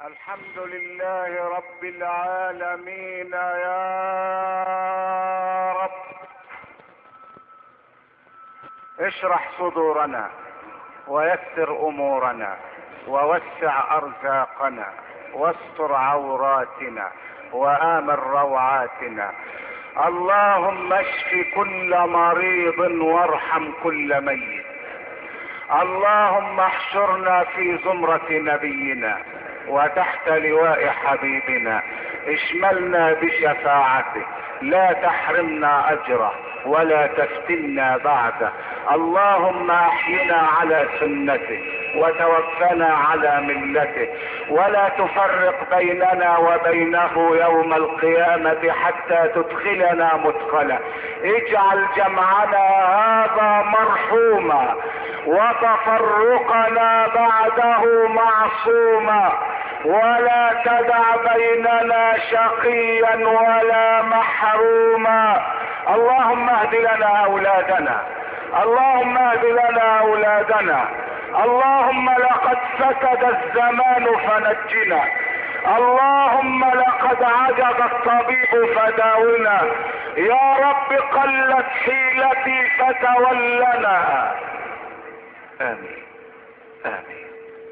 الحمد لله رب العالمين يا رب. اشرح صدورنا ويسر امورنا ووسع ارزاقنا واستر عوراتنا وامن روعاتنا. اللهم اشف كل مريض وارحم كل ميت. اللهم احشرنا في زمرة نبينا وتحت لواء حبيبنا، اشملنا بشفاعته، لا تحرمنا اجره ولا تفتنا بعده. اللهم احينا على سنته وتوفنا على ملته، ولا تفرق بيننا وبينه يوم القيامة حتى تدخلنا مدخلا. اجعل جمعنا هذا مرحوما وتفرقنا بعده معصوما، ولا تدع بيننا شقيا ولا محروما. اللهم اهد لنا اولادنا، اللهم اهد لنا اولادنا. اللهم لقد فسد الزمان فنجنا، اللهم لقد عجز الطبيب فداونا. يا رب قلت حيلتي فتولنا. امين امين.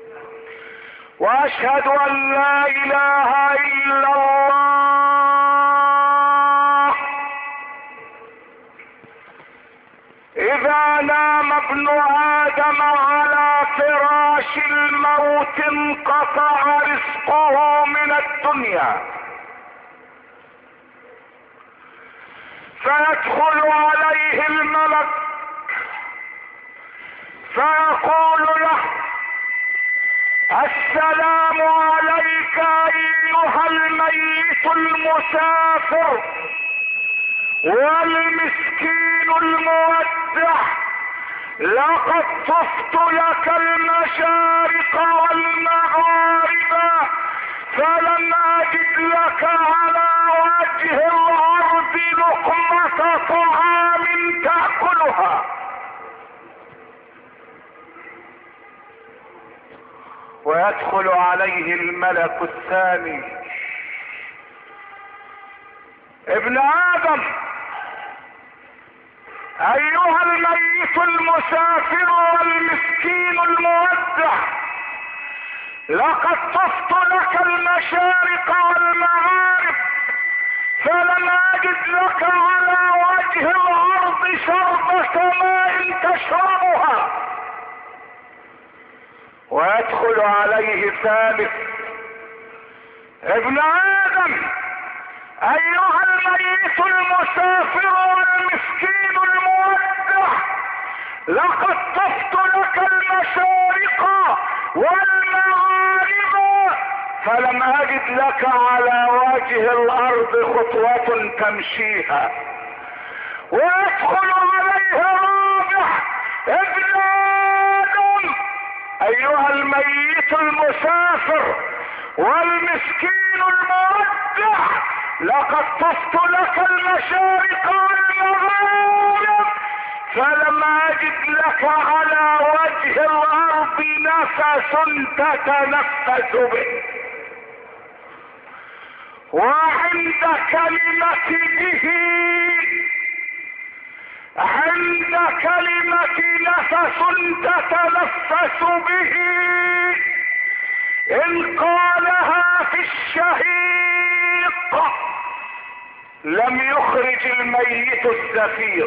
واشهد ان لا اله الا الله. اذا نام ابن ادم على فراش الموت انقطع رزقه من الدنيا، فيدخل عليه الملك فيقول له: السلام عليك ايها الميت المسافر والمسكين المودع، لقد طفت لك المشارق والمغارب فلم اجد لك على وجه الارض لقمة طعام تأكلها. ويدخل عليه الملك الثاني: ابن ادم ايها الميت المسافر والمسكين المودع، لقد طفت لك المشارق والمغارب فلم اجد لك على وجه الارض شربة ماء تشربها. ويدخل عليه ثالث: ابن ادم ايها الميت المسافر والمسكين المودع، لقد طفت لك المشارق والمغارب فلم اجد لك على وجه الارض خطوة تمشيها. ويدخل عليه الرابع: ابن ادم ايها الميت المسافر والمسكين المودع، لقد طفت لك المشارق والمغارب فلم اجد لك على وجه الارض نفس تتنفس به. وعند كلمة به، عند كلمة نفس تتنفس به، ان قالها في الشهيق لم يخرج الميت الزفير،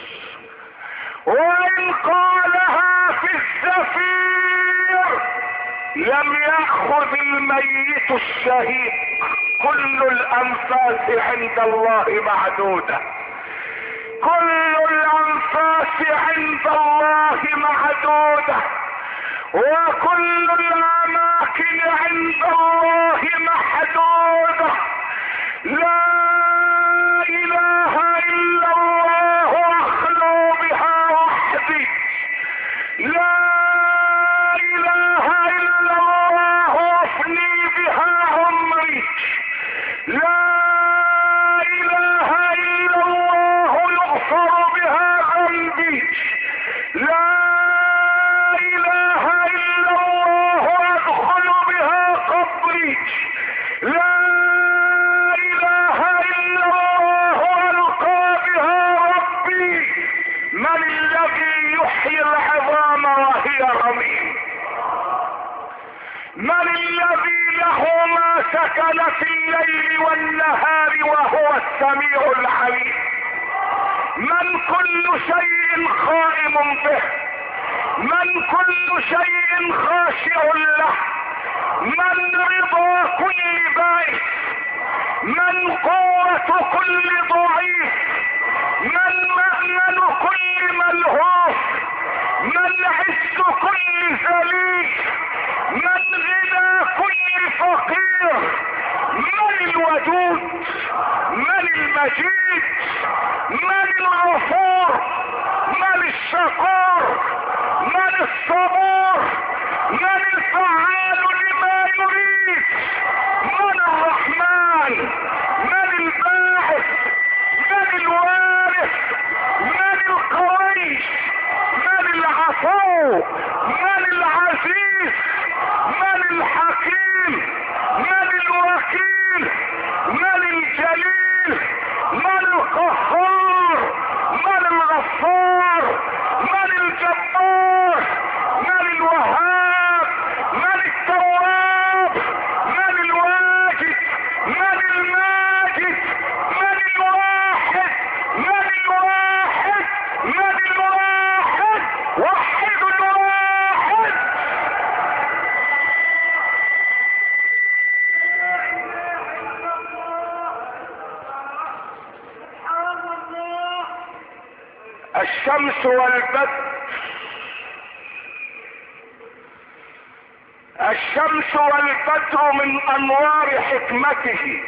وان قالها في الزفير لم يأخذ الميت الشهيق. كل الانفاس عند الله معدودة، كل الانفاس عند الله معدودة، وكل الاماكن عند الله محدودة. لا اله الا الله اخلو بها وحدي، لا اله الا الله افني بها عمري، لا اله الا الله يغفر بها ذنبي، لا اله الا الله ادخل بها قبري، من الذي له ما سكن في الليل والنهار وهو السميع العليم؟ من كل شيء قائم به، من كل شيء خاشع له، من رضا كل بائس، من قوة كل ضعيف، من مأمن كل ملهوف، من عز كل ذليل، من غنى كل فقير، من الودود، من المجيد، من الغفور، من الشكور، من الصبور، من الفعال لما يريد، من الرحمن، من الباعث، من الوارث، من القوي، من العفو، من العزيز، من الحكيم، من الوكيل، من الجليل، من القهار، من الغفار، من الجبار، من الوهاب، من التواب، من الواجد، من الماجد، من الواحد، من الواحد، من الواحد، وحد الواحد. الشمس والبدر، الشمس والبدر من انوار حكمته،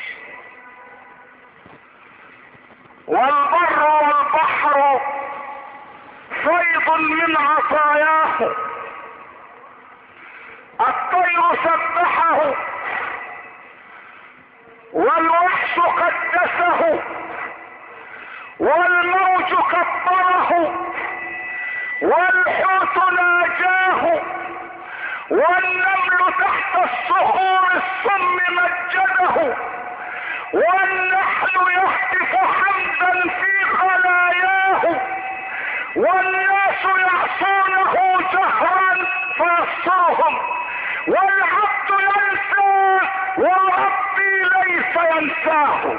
والبر والبحر فيض من عطاياه، الطير سبحه والوحش قدسه، والموج كبره، والحوت ناجاه، والنمل تحت الصخور الصم مجده، والنحل يهتف حمدا في خلاياه، والناس يعصونه جهرا فيسترهم، والعبد ينسى وربي ليس ينساه.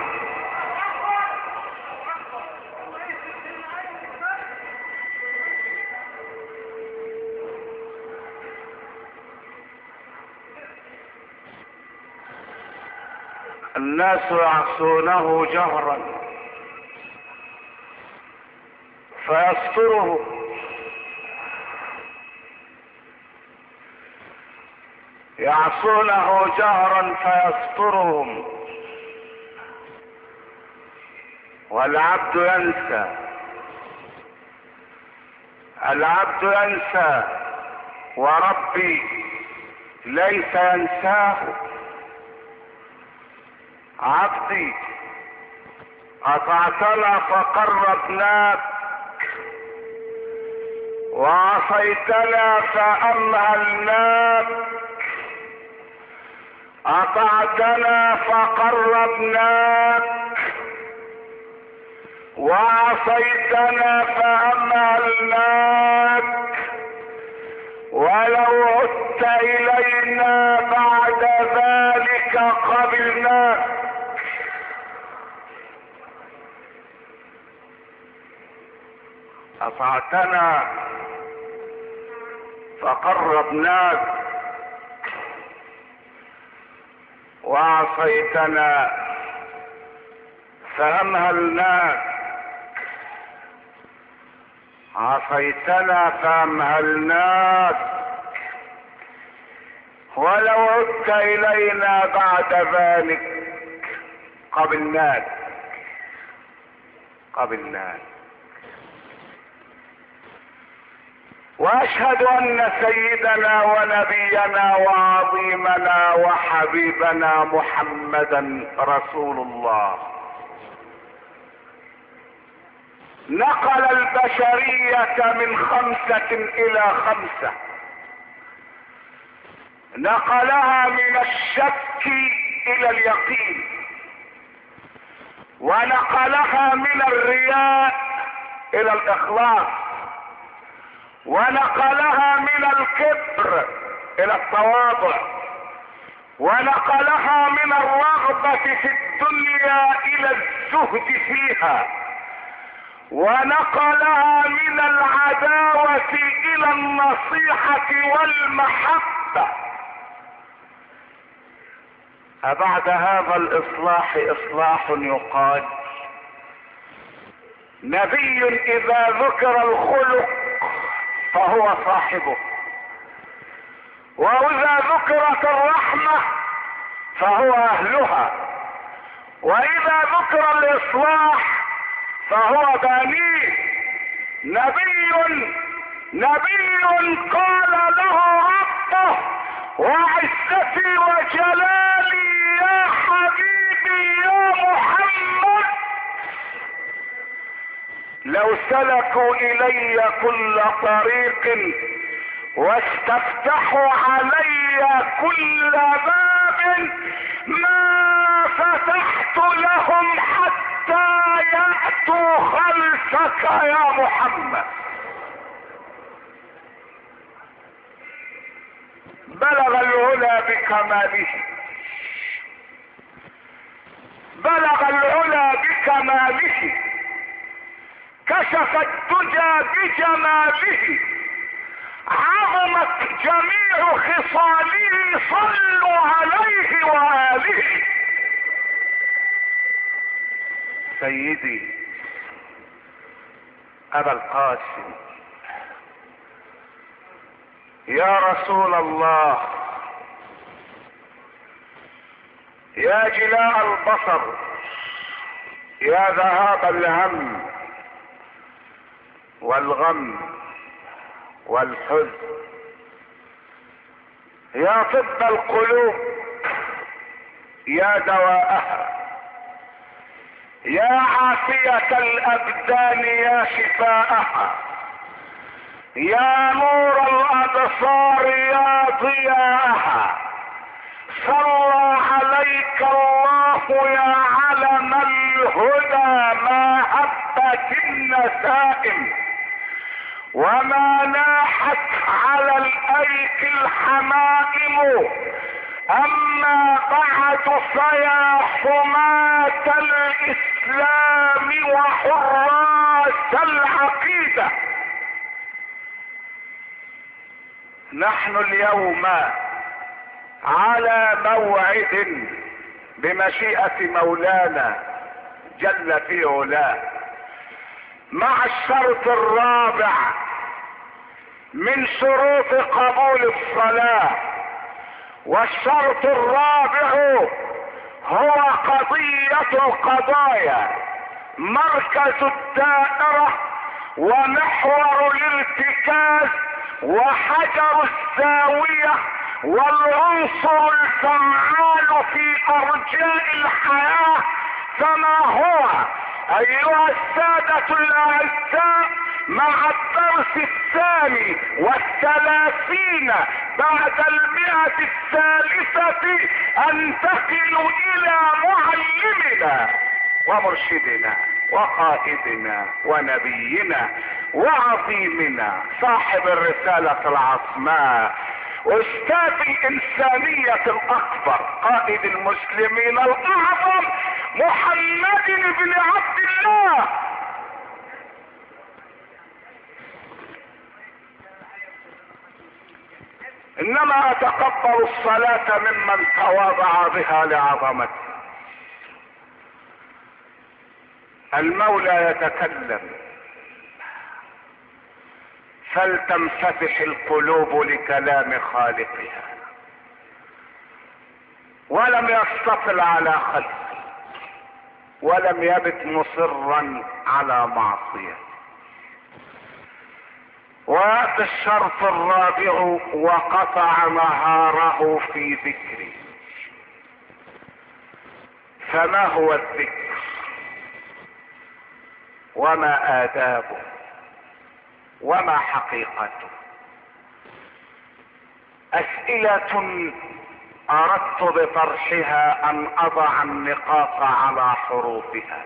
الناس يعصونه جهرا فيستره، يعصونه جهرا فيسترهم، والعبد ينسى، العبد ينسى وربي ليس ينساه. عبدي اطعتنا فقربناك، وعصيتنا فامهلناك، اطعتنا فقربناك، وعصيتنا فامهلناك، ولو عدت الينا بعد ذلك قبلناك. اطعتنا فقربناك، وعصيتنا فامهلناك، عصيتنا فامهلناك، ولو عدت الينا بعد ذلك قبلناك. واشهد ان سيدنا ونبينا وعظيمنا وحبيبنا محمدا رسول الله نقل البشرية من 5 إلى 5، نقلها من الشك الى اليقين، ونقلها من الرياء الى الاخلاص، ونقلها من الكبر الى التواضع، ونقلها من الرغبة في الدنيا الى الزهد فيها، ونقلها من العداوة الى النصيحة والمحبة. أبعد هذا الإصلاح إصلاح يقال؟ نبي إذا ذكر الخلق فهو صاحبه، وإذا ذكرت الرحمة فهو أهلها، وإذا ذكر الإصلاح فهو بانيه. نبي قال له ربه: وعزتي وجلالي يا حبيبي يا محمد، لو سلكوا الي كل طريق واستفتحوا علي كل باب ما فتحت لهم حتى يأتوا خلفك يا محمد. بلغ العلا بكماله، بلغ العلا بكماله، كشف الدجى بجماله، عظمت جميع خصاله، صلوا عليه وآله. سيدي أبا القاسم، يا رسول الله، يا جلاء البصر، يا ذهاب الهم والغم والحزن، يا طب القلوب، يا دواءها، يا عافية الأبدان، يا شفاءها، يا نور الأبصار، يا ضياءها، صلى عليك الله يا علم الهدى، ما هبت النسائم وما ناحت على الأيك الحمائم. أما بعد فيا حماة الإسلام وحراس العقيدة، نحن اليوم على موعد بمشيئة مولانا جل في علاه مع الشرط الرابع من شروط قبول الصلاة. والشرط الرابع هو قضية القضايا، مركز الدائرة ومحور الارتكاز وحجر الزاوية والعنصر الفعال في أرجاء الحياة. فما هو أيها السادة الأعزاء مع الدرس 32 بعد 100 أنتقل إلى معلمنا ومرشدنا وقائدنا ونبينا وعظيمنا صاحب الرسالة العظماء، أستاذ الإنسانية الأكبر، قائد المسلمين الأعظم، محمد بن عبد الله. إنما أتقبل الصلاة ممن تواضع بها لعظمته. المولى يتكلم، فلتنفتح القلوب لكلام خالقها. ولم يستطل على خلقه، ولم يبت مصرا على معصية. وهذا الشرط الرابع: وقطع نهاره في ذكري. فما هو الذكر؟ وما آدابه؟ وما حقيقته؟ أسئلة أردت بطرحها أن أضع النقاط على حروفها،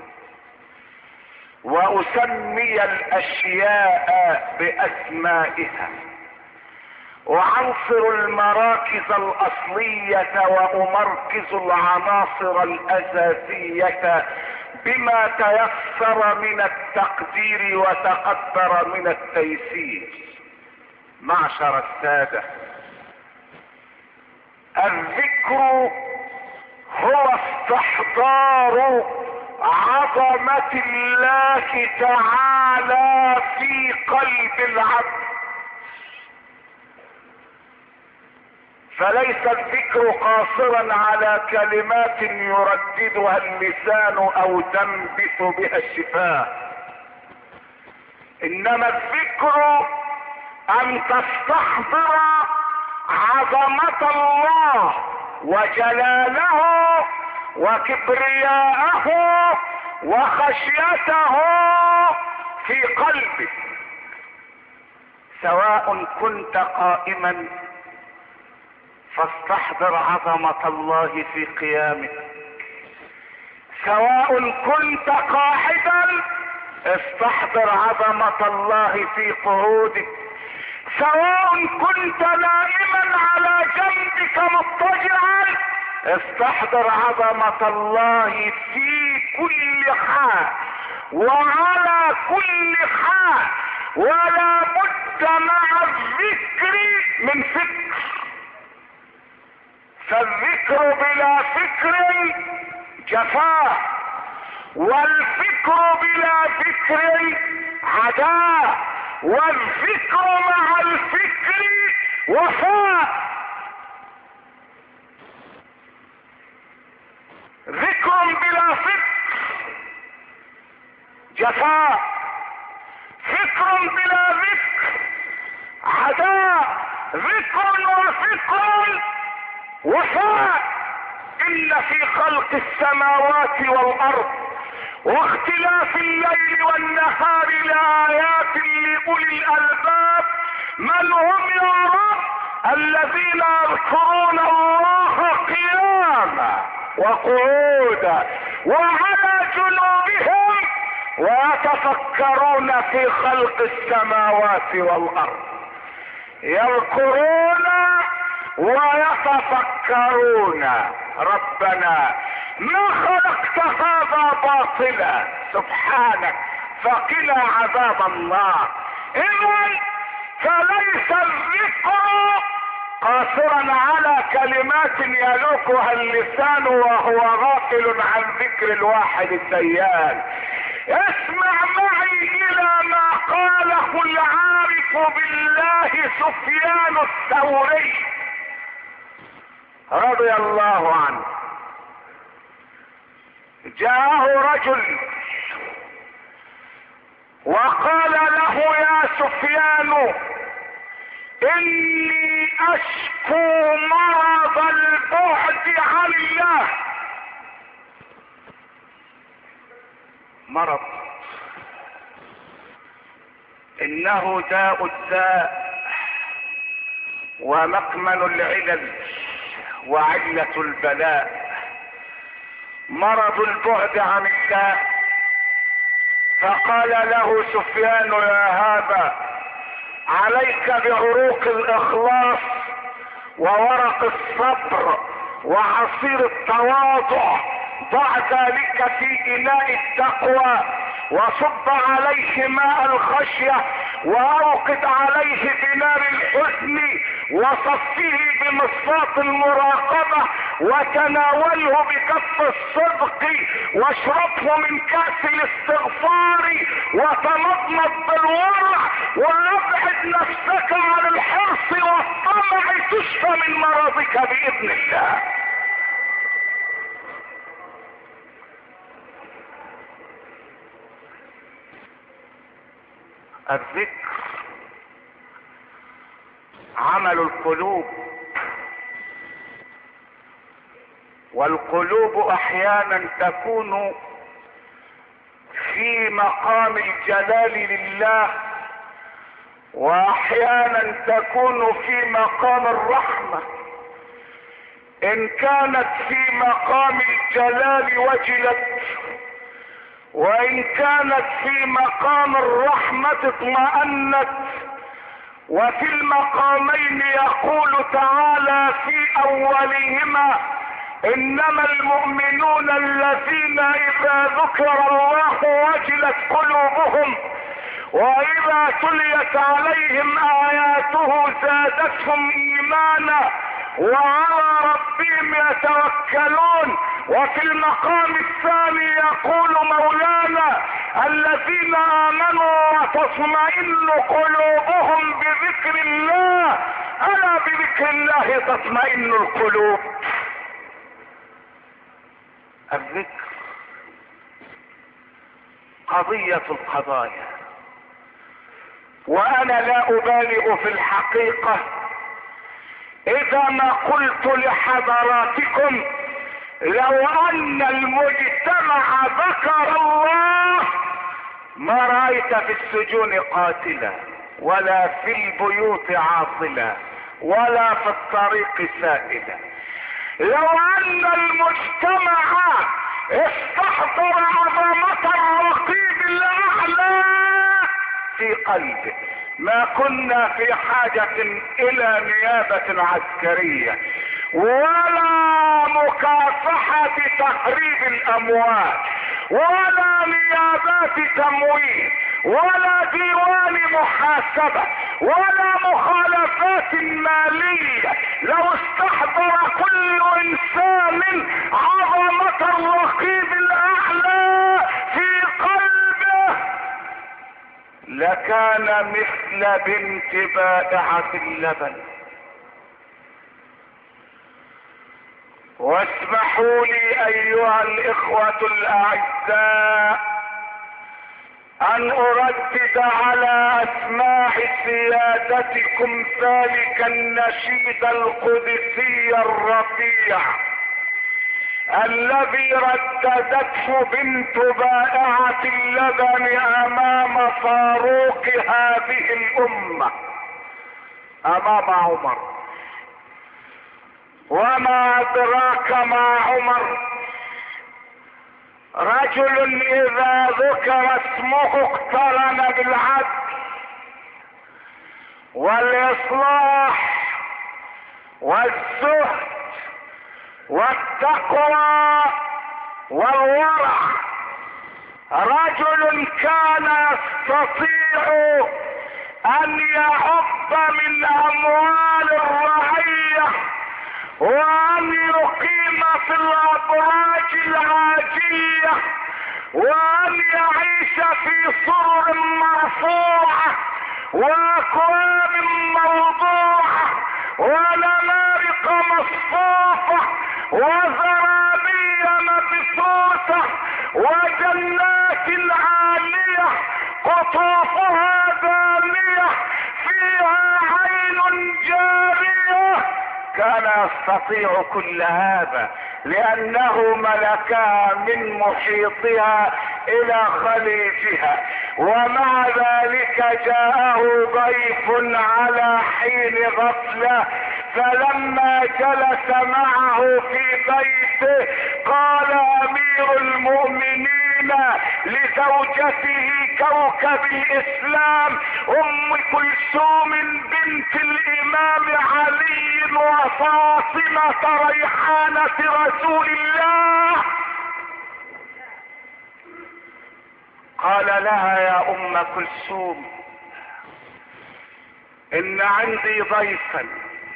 وأسمي الأشياء بأسمائها، وعنصر المراكز الاصلية وامركز العناصر الاساسية بما تيسر من التقدير وتقدر من التيسير. معشر السادة، الذكر هو استحضار عظمة الله تعالى في قلب العبد، فليس الذكر قاصرا على كلمات يرددها اللسان او تنبت بها الشفاه، انما الذكر ان تستحضر عظمة الله وجلاله وكبرياءه وخشيته في قلبك، سواء كنت قائما فاستحضر عظمة الله في قيامك، سواء كنت قاعدا استحضر عظمة الله في قعودك، سواء كنت نائما على جنبك مضطجعا استحضر عظمة الله في كل حال وعلى كل حال، ولا بد مع الذكر من فكر، فالذكر بلا فكر جفاء، والفكر بلا فكر عداء، والفكر مع الفكر وفاء. ذكر بلا فكر جفاء، فكر بلا ذكر عداء، ذكر وفكر وفاء. إن في خلق السماوات والأرض واختلاف الليل والنهار لآيات لأولي الألباب. من هم يا رب؟ الذين يذكرون الله قياما وقعودا وعلى جنوبهم ويتفكرون في خلق السماوات والأرض. يذكرون ويتفكرون ربنا ما خلقت هذا باطلا سبحانك فقنا عذاب النار. إذن فليس الذكر قاصرا على كلمات يلوكها اللسان وهو غافل عن ذكر الواحد الديان. اسمع معي الى ما قاله العارف بالله سفيان الثوري رضي الله عنه. جاءه رجل وقال له يا سفيان اني اشكو مرض البعد عن الله. مرض انه داء الداء ومكمن العلل وعلة البلاء، مرض البعد عن الله. فقال له سفيان يا هذا عليك بعروق الاخلاص وورق الصبر وعصير التواضع، ضع ذلك في اناء التقوى وصب عليه ماء الخشية واوقد عليه بنار الحزن وصفه بمصفاة المراقبة وتناوله بكف الصدق واشربه من كأس الاستغفار وتمضمض بالورع وابعد نفسك عن الحرص والطمع تشفى من مرضك بإذن الله. الذكر عمل القلوب، والقلوب احيانا تكون في مقام الجلال لله واحيانا تكون في مقام الرحمة. ان كانت في مقام الجلال وجلت، وان كانت في مقام الرحمة اطمأنت، وفي المقامين يقول تعالى في اولهما انما المؤمنون الذين اذا ذكر الله وجلت قلوبهم واذا تليت عليهم اياته زادتهم ايمانا وعلى ربهم يتوكلون. وفي المقام الثاني يقول مولانا الذين امنوا وتطمئن قلوبهم بذكر الله الا بذكر الله تطمئن القلوب. الذكر قضية القضايا، وانا لا ابالغ في الحقيقة اذا ما قلت لحضراتكم لو ان المجتمع ذكر الله ما رأيت في السجون قاتلا ولا في البيوت عاطلا ولا في الطريق سائلا. لو ان المجتمع استحضر عظمة الرقيب الاعلى في قلبه ما كنا في حاجة الى نيابة عسكرية ولا مكافحة تخريب الاموال ولا نيابات تمويل ولا ديوان محاسبة ولا مخالفات مالية. لو استحضر كل انسان عظمة الرقيب الاعلى في قلبه لكان مثل بنت بائعة اللبن. واسمحوا لي ايها الاخوة الاعزاء ان اردد على اسماع سيادتكم ذلك النشيد القدسي الرفيع الذي رددته بنت بائعة اللبن امام فاروق هذه الامة امام عمر. وما ادراك ما عمر؟ رجل اذا ذكر اسمه اقترن بالعدل والاصلاح والزهد والتقوى والورع. رجل كان يستطيع ان يعب من اموال الرعية وان يقيم في الابراج العاجية وان يعيش في سرر مرفوعة واكواب موضوعة ونمارق مصفوفة وزرابي مبثوثة وجنات عالية قطوفها دانية فيها عين جارية. كان يستطيع كل هذا لانه ملكها من محيطها الى خليجها. ومع ذلك جاءه ضيف على حين غفلة فلما جلس معه في بيته قال امير المؤمنين لزوجته كوكب الاسلام ام كلثوم بنت الامام علي وفاطمة ريحانة رسول الله، قال لها يا ام كلثوم ان عندي ضيفا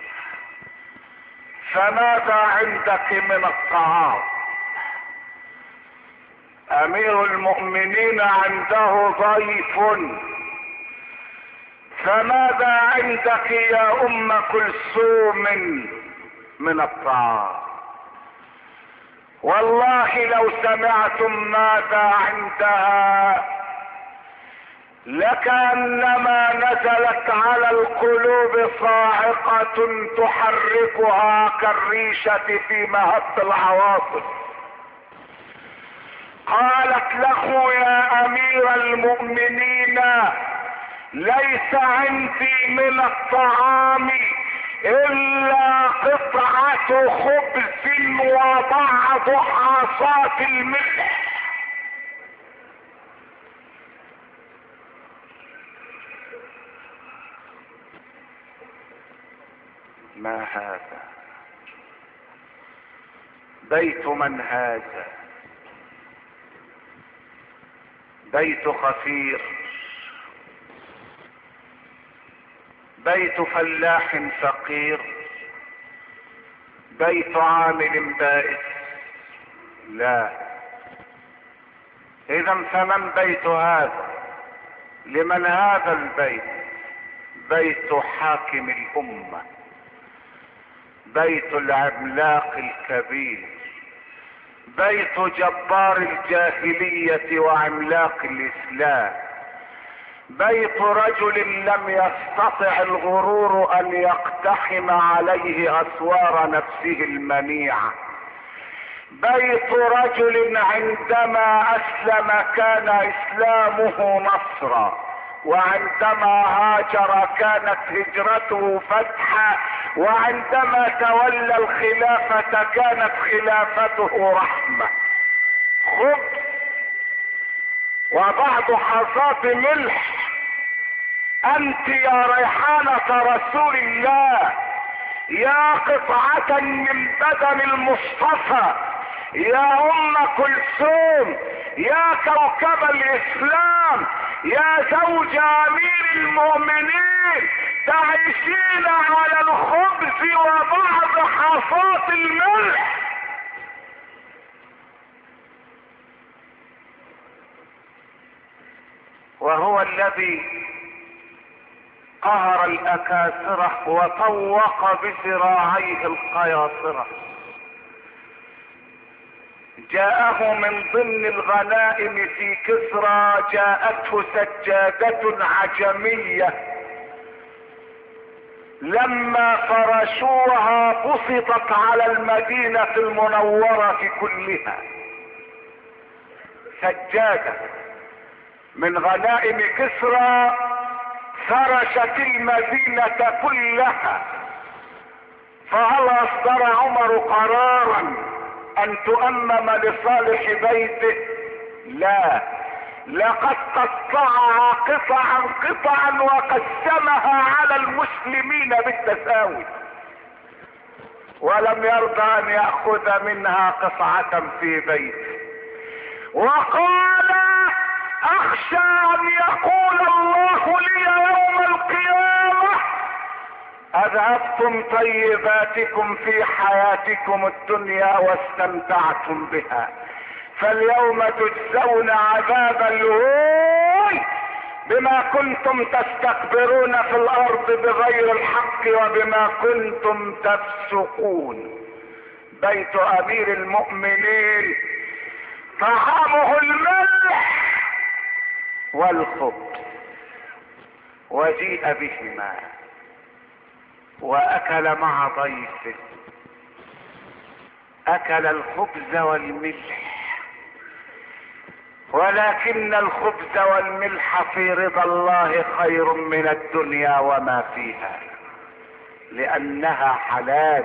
فماذا عندك من الطعام؟ امير المؤمنين عنده ضيف فماذا عندك يا ام كلثوم من الطعام؟ والله لو سمعتم ماذا عندها لكأنما نزلت على القلوب صاعقة تحركها كالريشة في مهب العواصف. قالت له يا امير المؤمنين ليس عندي من الطعام الا قطعة خبز وبعض حصات الملح. ما هذا؟ بيت من هذا؟ بيت خفير، بيت فلاح فقير، بيت عامل بائس؟ لا. اذا فمن بيت هذا؟ لمن هذا البيت؟ بيت حاكم الامة، بيت العملاق الكبير، بيت جبار الجاهلية وعملاق الاسلام، بيت رجل لم يستطع الغرور ان يقتحم عليه اسوار نفسه المنيعة، بيت رجل عندما اسلم كان اسلامه نصرا، وعندما هاجر كانت هجرته فتحا، وعندما تولى الخلافة كانت خلافته رحمة. خبز وبعض حصات ملح، انت يا ريحانة رسول الله، يا قطعة من بدن المصطفى، يا ام كلثوم، يا كوكب الاسلام، يا زوج امير المؤمنين، تعيشين على الخبز وبعض حصات الملح. وهو الذي قهر الاكاسرة وطوق بذراعيه القياصرة. جاءه من ضمن الغنائم في كسرى، جاءته سجادة عجمية، لما فرشوها بسطت على المدينة المنورة كلها. سجادة من غنائم كسرى فرشت المدينة كلها. فهل اصدر عمر قرارا ان تؤمم لصالح بيته؟ لا، لقد قطعها قطعا قطعا وقسمها على المسلمين بالتساوي، ولم يرضى ان يأخذ منها قطعة في بيته. وقال اخشى ان يقول الله لي يوم القيامة اذهبتم طيباتكم في حياتكم الدنيا واستمتعتم بها، فاليوم تجزون عذاب الهون بما كنتم تستكبرون في الارض بغير الحق وبما كنتم تفسقون. بيت امير المؤمنين طعامه الملح والخبز، وجيء بهما واكل مع ضيفه، اكل الخبز والملح، ولكن الخبز والملح في رضا الله خير من الدنيا وما فيها، لانها حلال،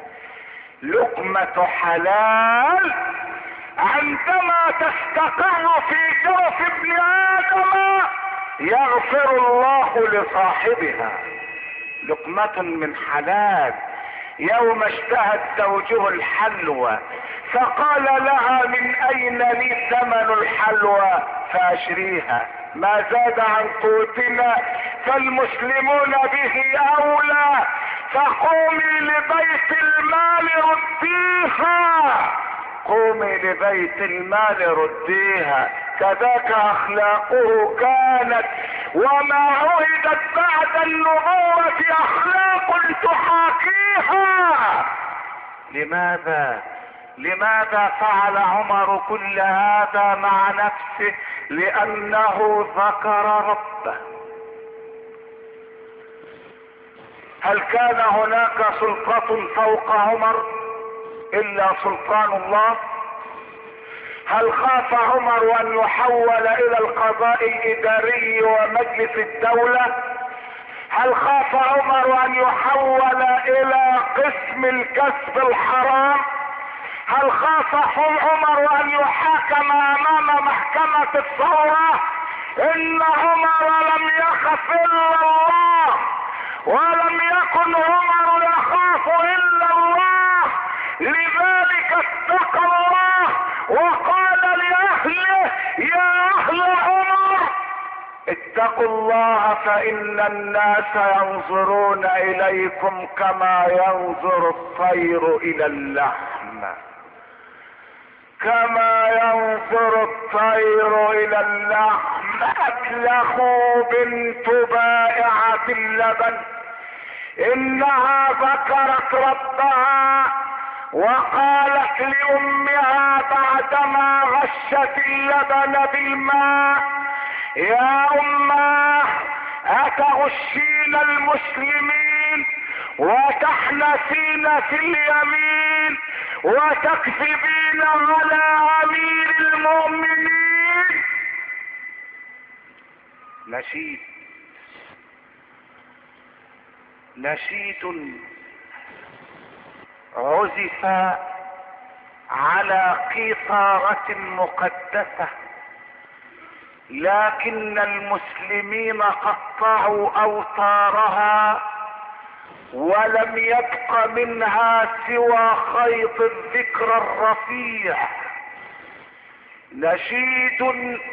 لقمة حلال عندما تستقر في جوف ابن ادم يغفر الله لصاحبها. لقمة من حلال. يوم اشتهت زوجه الحلوى فقال لها من اين لي ثمن الحلوى فاشريها، ما زاد عن قوتنا فالمسلمون به اولى، فقومي لبيت المال رديها، قومي لبيت المال رديها. كذاك اخلاقه كانت، وما عهدت بعد النبوة اخلاق تحاكيها. لماذا فعل عمر كل هذا مع نفسه؟ لانه ذكر ربه. هل كان هناك سلطة فوق عمر الا سلطان الله؟ هل خاف عمر ان يحول الى القضاء الاداري ومجلس الدولة؟ هل خاف عمر ان يحول الى قسم الكسب الحرام؟ هل خاف عمر ان يحاكم امام محكمة الثورة؟ ان عمر لم يخف الا الله، ولم يكن عمر يخاف الا الله، لذلك اتقى الله وقال لاهله يا اهل عمر اتقوا الله فان الناس ينظرون اليكم كما ينظر الطير الى اللحم، كما ينظر الطير الى اللحم. اكله بنت بائعة اللبن انها ذكرت ربها وقالت لامها بعدما غشت اللبن بالماء يا اماه اتغشين المسلمين وتحنثين في اليمين وتكذبين على امير المؤمنين. نشيد عزف على قيثارة مقدسة، لكن المسلمين قطعوا اوتارها ولم يبق منها سوى خيط الذكر الرفيع. نشيد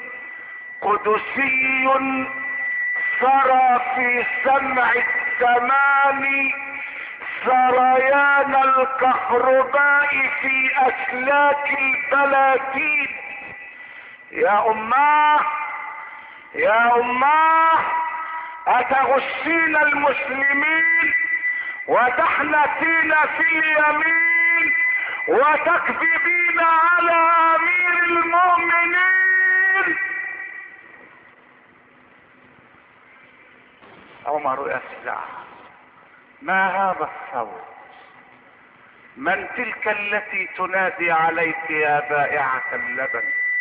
قدسي سرى في سمع الزمان سريان الكهرباء في اسلاك البلاتين. يا اماه يا اماه اتغشين المسلمين وتحنثين في اليمين وتكذبين على امير المؤمنين. عمر يفزع، ما هذا الصوت؟ من تلك التي تنادي عليك يا بائعة اللبن؟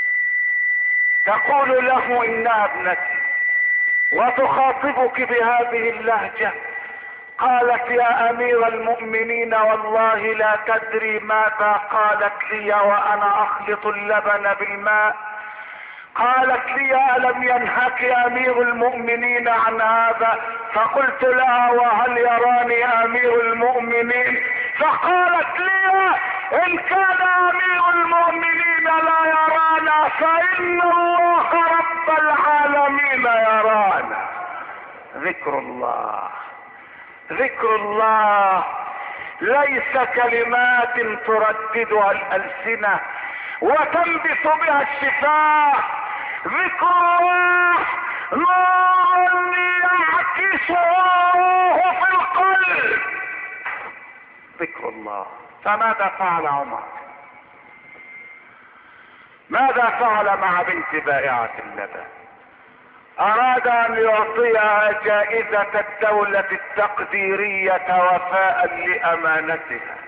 تقول له انها ابنتي وتخاطبك بهذه اللهجة. قالت يا امير المؤمنين والله لا تدري ماذا قالت لي وانا اخلط اللبن بالماء. قالت لي الم ينهك امير المؤمنين عن هذا؟ فقلت لها وهل يراني امير المؤمنين؟ فقالت لي ان كان امير المؤمنين لا يرانا فان الله رب العالمين يرانا. ذكر الله ذكر الله ليس كلمات ترددها الألسنة وتنبت بها الشفاه. ذكر الله نور يعكس نوره في القلب. ذكر الله. فماذا فعل عمر؟ ماذا فعل مع بنت بائعة اللبن؟ اراد ان يعطيها جائزة الدولة التقديرية وفاء لامانتها.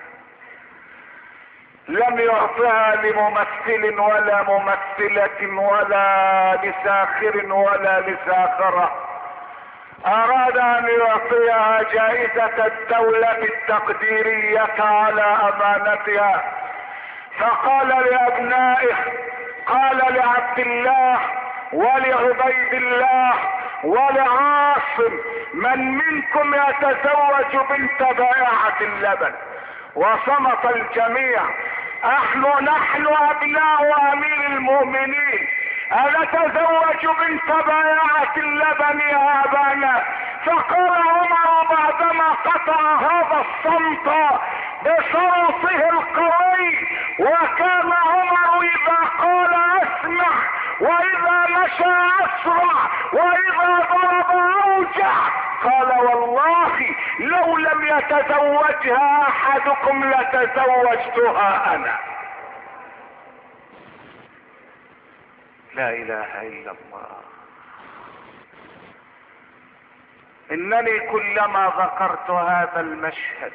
لم يعطها لممثل ولا ممثلة ولا لساخر ولا لساخرة. اراد ان يعطيها جائزة الدولة التقديرية على امانتها. فقال لابنائه، قال لعبد الله ولعبيد الله ولعاصم من منكم يتزوج بنت بائعة اللبن؟ وصمت الجميع. نحن ابناء امير المؤمنين أنتزوج بنت بائعة اللبن يا ابانا؟ فقال عمر بعدما قطع هذا الصمت بصوته القوي، وكان عمر اذا قال اسمع واذا مشى اسرع واذا ضرب اوجع. قال والله لو لم يتزوجها احدكم لتزوجتها انا. لا اله الا الله. انني كلما ذكرت هذا المشهد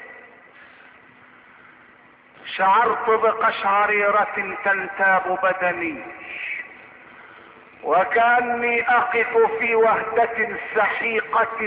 شعرت بقشعريرة تنتاب بدني، وكأني اقف في وهدة سحيقة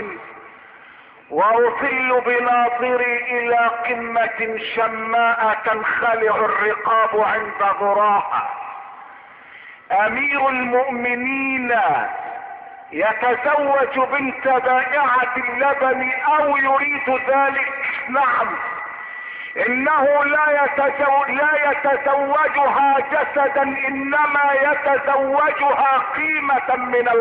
واطل بناظري الى قمة شماء تنخلع الرقاب عند ذراها. امير المؤمنين يتزوج بنت بائعة اللبن او يريد ذلك؟ نعم. انه لا يتزوجها جسدا، انما يتزوجها قيمة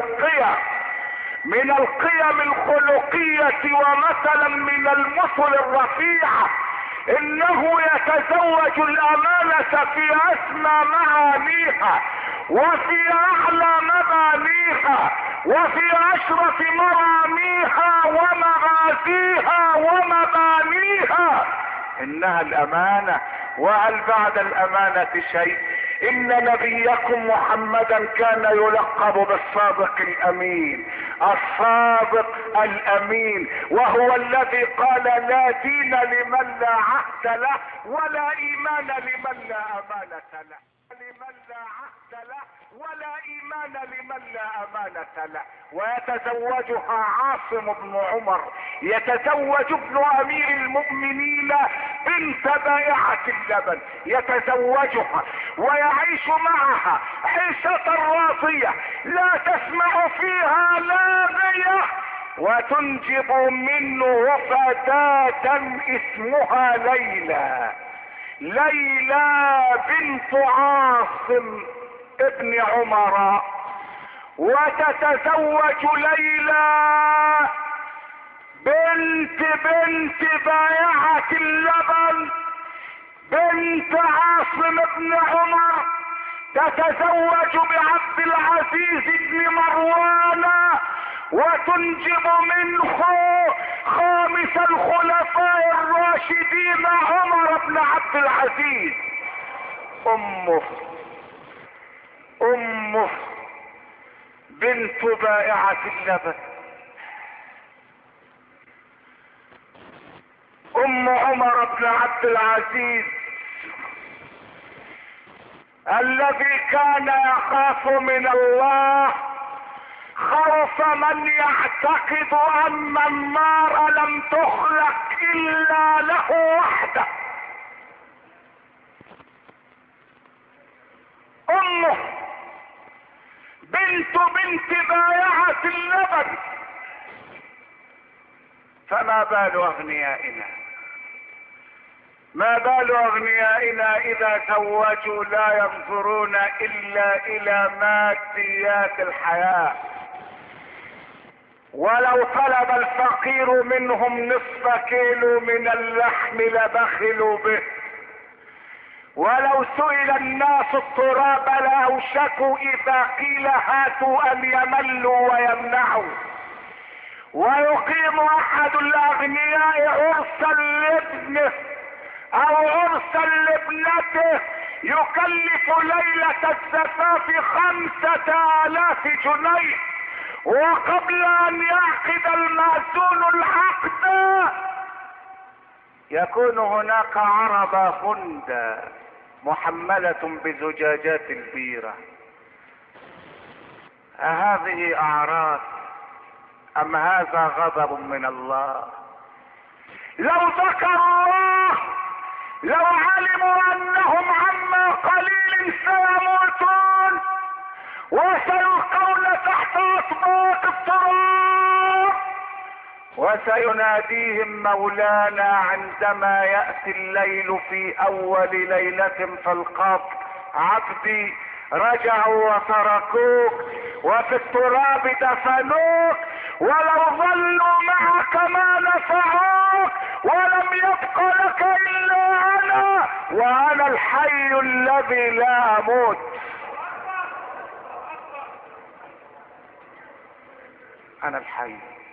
من القيم الخلقية، ومثلا من المثل الرفيعة. انه يتزوج الامانة في اسمى معانيها وفي اعلى مبانيها وفي اشرف مراميها ومغازيها ومبانيها، انها الامانة. وهل بعد الامانة شيء؟ ان نبيكم محمدا كان يلقب بالصادق الامين، الصادق الامين، وهو الذي قال لا دين لمن لا عهد له ولا ايمان لمن لا امانة له، لمن لا عهد له ولا ايمان لمن لا امانة له. ويتزوجها عاصم بن عمر، يتزوج ابن امير المؤمنين بنت بائعة اللبن، يتزوجها ويعيش معها عيشة راضية لا تسمع فيها لاغية، وتنجب منه فتاة اسمها ليلى، ليلى بنت عاصم ابن عمر. وتتزوج ليلى بنت بائعة اللبن بنت عاصم بن عمر، تتزوج بعبد العزيز بن مروان، وتنجب منه خامس الخلفاء الراشدين عمر بن عبد العزيز. امه بنت بائعة اللبن، ام عمر بن عبد العزيز الذي كان يخاف من الله خوف من يعتقد ان النار لم تخلق الا له وحده. امه بنت بائعة اللبن. فما بال اغنيائنا، ما بال اغنيائنا اذا زوجوا لا ينظرون الا الى ماديات الحياة. ولو طلب الفقير منهم نصف كيلو من اللحم لبخلوا به، ولو سئل الناس التراب لاوشكوا اذا قيل هاتوا ان يملوا ويمنعوا. ويقيم احد الاغنياء عرسا لابنه او عرسا لابنته يكلف ليلة الزفاف 5000 جنيه، وقبل ان يعقد المأذون العقد يكون هناك عربة هوندا محملة بزجاجات البيرة. أهذه أعراس أم هذا غضب من الله؟ لو ذكروا الله، لو علموا أنهم عما قليل سيموتون وسيلقون تحت أطباق التراب، وسيناديهم مولانا عندما يأتي الليل في أول ليلة فالقاك عبدي رجعوا وتركوك وفي التراب دفنوك، ولو ظلوا معك ما نفعوك، ولم يبق لك إلا أنا، وأنا الحي الذي لا أموت. أنا الحي.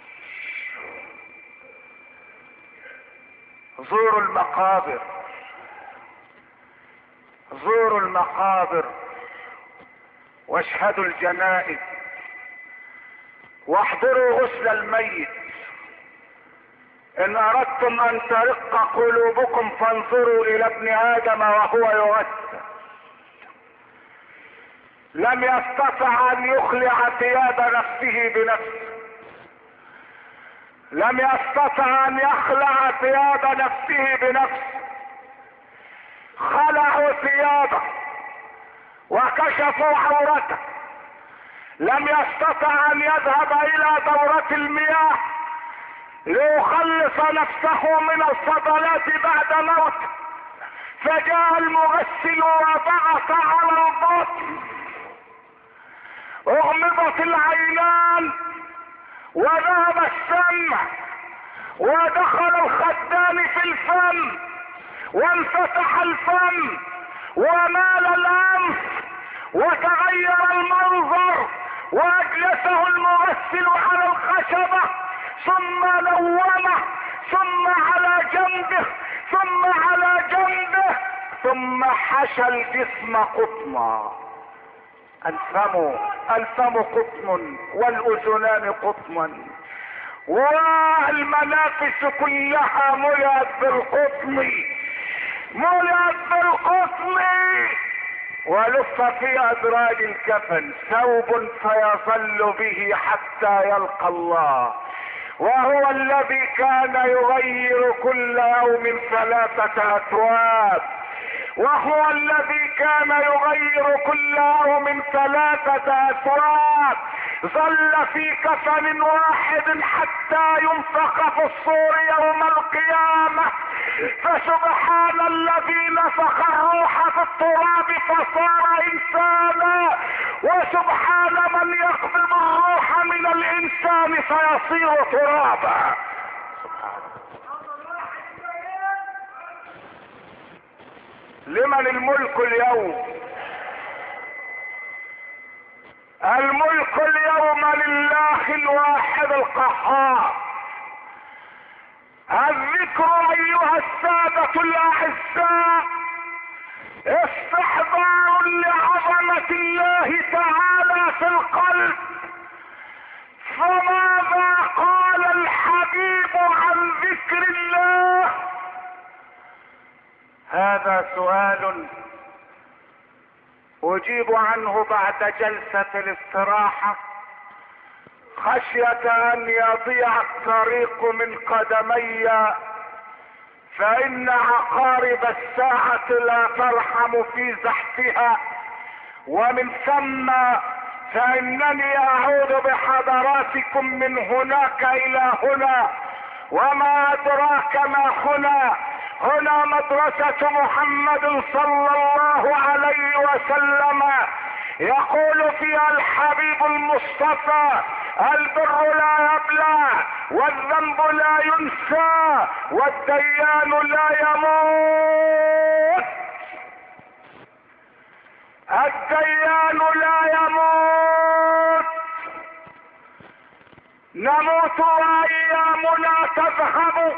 زوروا المقابر، زوروا المقابر واشهدوا الجنائز واحضروا غسل الميت. ان اردتم ان ترق قلوبكم فانظروا الى ابن ادم وهو يغسل. لم يستطع ان يخلع ثياب نفسه بنفسه، لم يستطع ان يخلع ثياب نفسه بنفسه، خلعوا ثيابه وكشفوا عورته لم يستطع ان يذهب الى دورة المياه ليخلص نفسه من الفضلات بعد موته، فجاء المغسل وضغط على البطن، اغمضت العينان وذهب السمع ودخل الخدان في الفم وانفتح الفم ومال الانف وتغير المنظر، واجلسه المغسل على الخشبة ثم نومه ثم على جنبه ثم على جنبه ثم حشى الجسم قطنا. الفم قطن والاذنان قطنا والمنافس كلها ملأت بالقطن ولف في ادراج الكفن ثوب فيظل به حتى يلقى الله، وهو الذي كان يغير كل يوم 3 اثواب، وهو الذي كان يغير كل يوم 3 اثواب، ظل في كفن واحد حتى ينفخ في الصور يوم القيامة. فسبحان الذي نفخ الروح في التراب فصار انسانا، وسبحان من يقبض الروح من الانسان فيصير ترابا. لمن الملك اليوم؟ الملك اليوم لله الواحد القهار. الذكر ايها السادة الاعزاء استحضار لعظمة الله تعالى في القلب. فماذا قال الحبيب عن ذكر الله؟ هذا سؤال اجيب عنه بعد جلسة الاستراحة خشية ان يضيع الطريق من قدمي، فان عقارب الساعة لا ترحم في زحفها، ومن ثم فانني اعود بحضراتكم من هناك الى هنا، وما ادراك ما هنا. هنا مدرسة محمد صلى الله عليه وسلم، يقول فيها الحبيب المصطفى: البر لا يبلى والذنب لا ينسى والديان لا يموت. الديان لا يموت، نموت وايامنا تذهب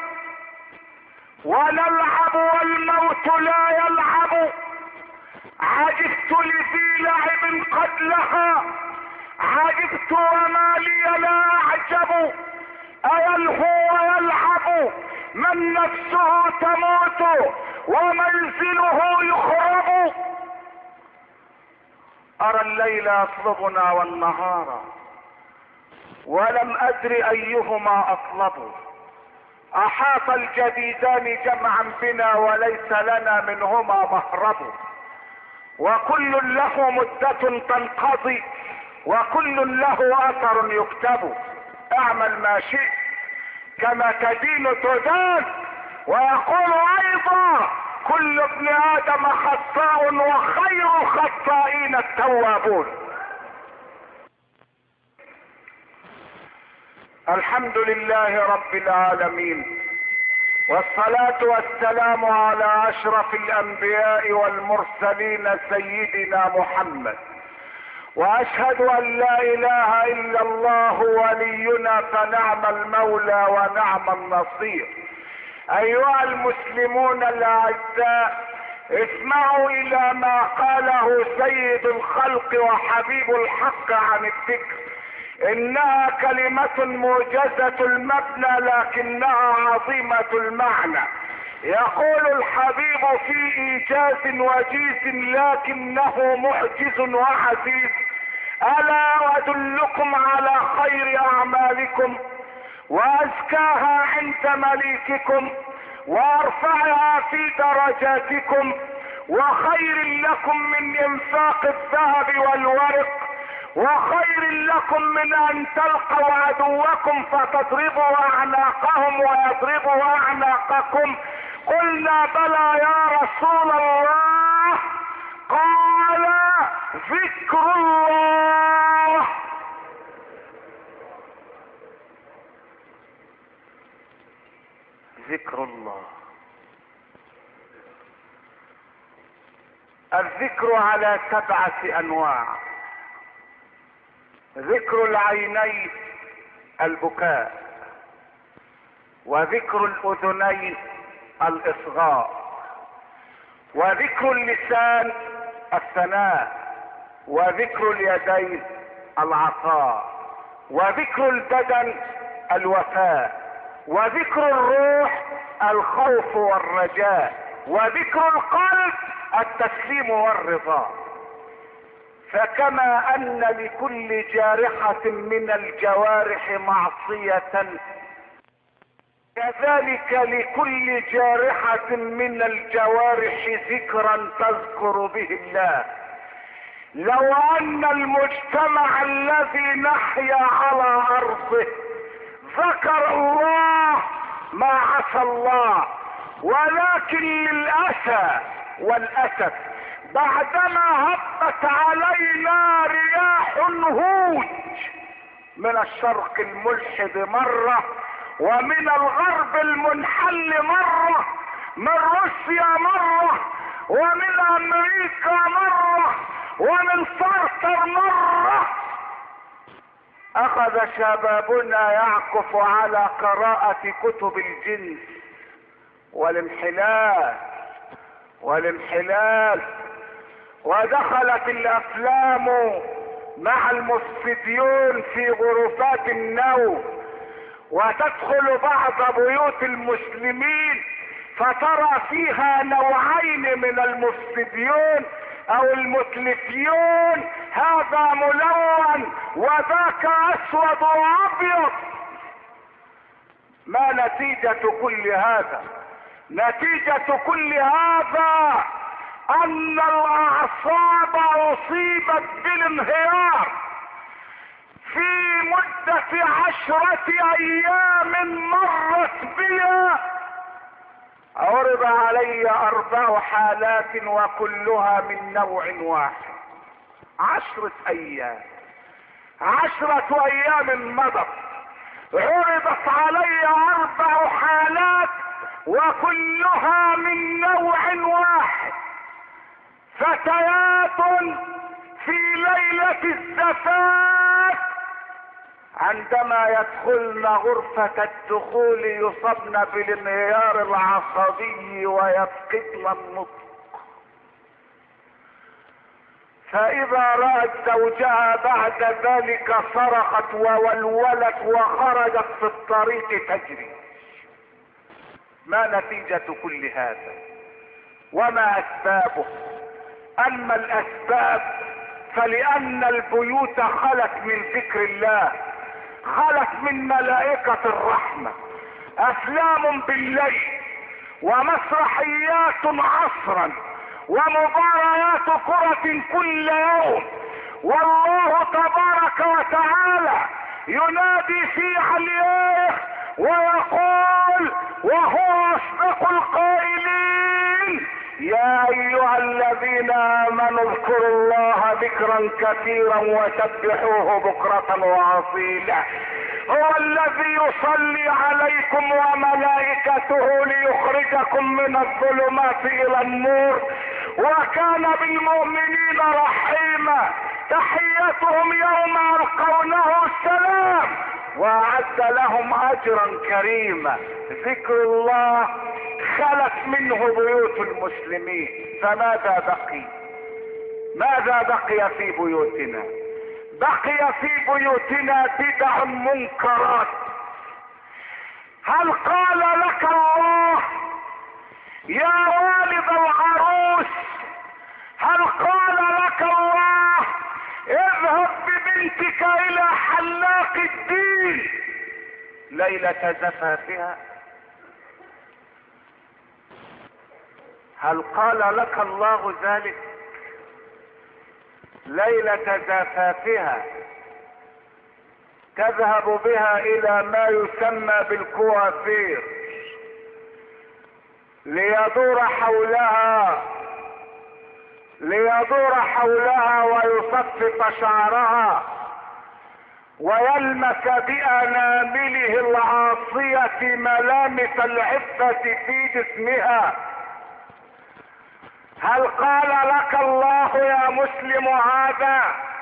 ونلعب والموت لا يلعب. عجبت لذي لعب قد لها، عجبت وما لي لا اعجب. ايلهو ويلعب من نفسه تموت ومنزله يخرب. ارى الليل يطلبنا والنهار ولم ادر ايهما اطلب. احاط الجديدان جمعا بنا وليس لنا منهما مهرب. وكل له مدة تنقضي وكل له اثر يكتب. اعمل ما شئت كما تدين تدان. ويقول ايضا: كل ابن ادم خطاء وخير الخطائين التوابون. الحمد لله رب العالمين، والصلاة والسلام على اشرف الانبياء والمرسلين سيدنا محمد. واشهد ان لا اله الا الله ولينا فنعم المولى ونعم النصير. ايها المسلمون الاعزاء، اسمعوا الى ما قاله سيد الخلق وحبيب الحق عن الذكر. انها كلمة موجزة المبنى لكنها عظيمة المعنى. يقول الحبيب في ايجاز وجيز لكنه معجز وعزيز: الا وادلكم على خير اعمالكم وازكاها عند مليككم وارفعها في درجاتكم وخير لكم من انفاق الذهب والورق وخير لكم من ان تلقوا عدوكم فتضربوا اعناقهم ويضربوا اعناقكم. قلنا بلى يا رسول الله. قال ذكر الله. ذكر الله. الذكر على 7 انواع. ذكر العينين البكاء، وذكر الاذنين الاصغاء، وذكر اللسان الثناء، وذكر اليدين العطاء، وذكر البدن الوفاء، وذكر الروح الخوف والرجاء، وذكر القلب التسليم والرضا. فكما ان لكل جارحة من الجوارح معصية، كذلك لكل جارحة من الجوارح ذكرا تذكر به الله. لو ان المجتمع الذي نحيا على ارضه ذكر الله ما عصى الله، ولكن للاسى والاسف بعدما هبت علينا رياح هوج من الشرق الملحد مرة، ومن الغرب المنحل مرة، من روسيا مرة، ومن امريكا مرة، ومن سارتر مرة، اخذ شبابنا يعكف على قراءة كتب الجنس والانحلال، ودخلت الافلام مع المفسدين في غرفات النوم، وتدخل بعض بيوت المسلمين فترى فيها نوعين من المفسدين او المتلفيون، هذا ملون وذاك اسود وابيض. ما نتيجة كل هذا؟ نتيجة كل هذا ان الاعصاب اصيبت بالانهيار. في مدة 10 ايام مرت بنا عرض علي 4 حالات وكلها من نوع واحد. 10 ايام، 10 ايام مضت عرضت علي 4 حالات وكلها من نوع واحد. فتيات في ليلة الزفاف عندما يدخلن غرفة الدخول يصبن بالانهيار العصبي ويفقدن النطق، فإذا رأت زوجها بعد ذلك صرخت وولولت وخرجت في الطريق تجري. ما نتيجة كل هذا؟ وما أسبابه؟ أما الأسباب فلأن البيوت خلت من ذكر الله، خلت من ملائكة الرحمة، أفلام بالليل ومسرحيات عصرا ومباريات كرة كل يوم، والله تبارك وتعالى ينادي في عليائه ويقول وهو أصدق القائلين: يا ايها الذين امنوا اذكروا الله ذكرا كثيرا وسبحوه بكرة واصيلا. هو الذي يصلي عليكم وملائكته ليخرجكم من الظلمات الى النور، وكان بالمؤمنين رحيما. تحيتهم يوم يلقونه السلام، واعد لهم اجرا كريما. ذكر الله خلت منه بيوت المسلمين، فماذا بقي؟ ماذا بقي في بيوتنا؟ بقي في بيوتنا بدع منكرات. هل قال لك الله يا والد العروس، هل قال لك الله اذهب ببنتك الى حلاق الدين ليلة زفافها؟ هل قال لك الله ذلك؟ ليلة زفافها تذهب بها الى ما يسمى بالكوافير ليدور حولها ويصفف شعرها ويلمس بأنامله العاصية ملامس العفة في جسمها. هل قال لك الله يا مسلم هذا؟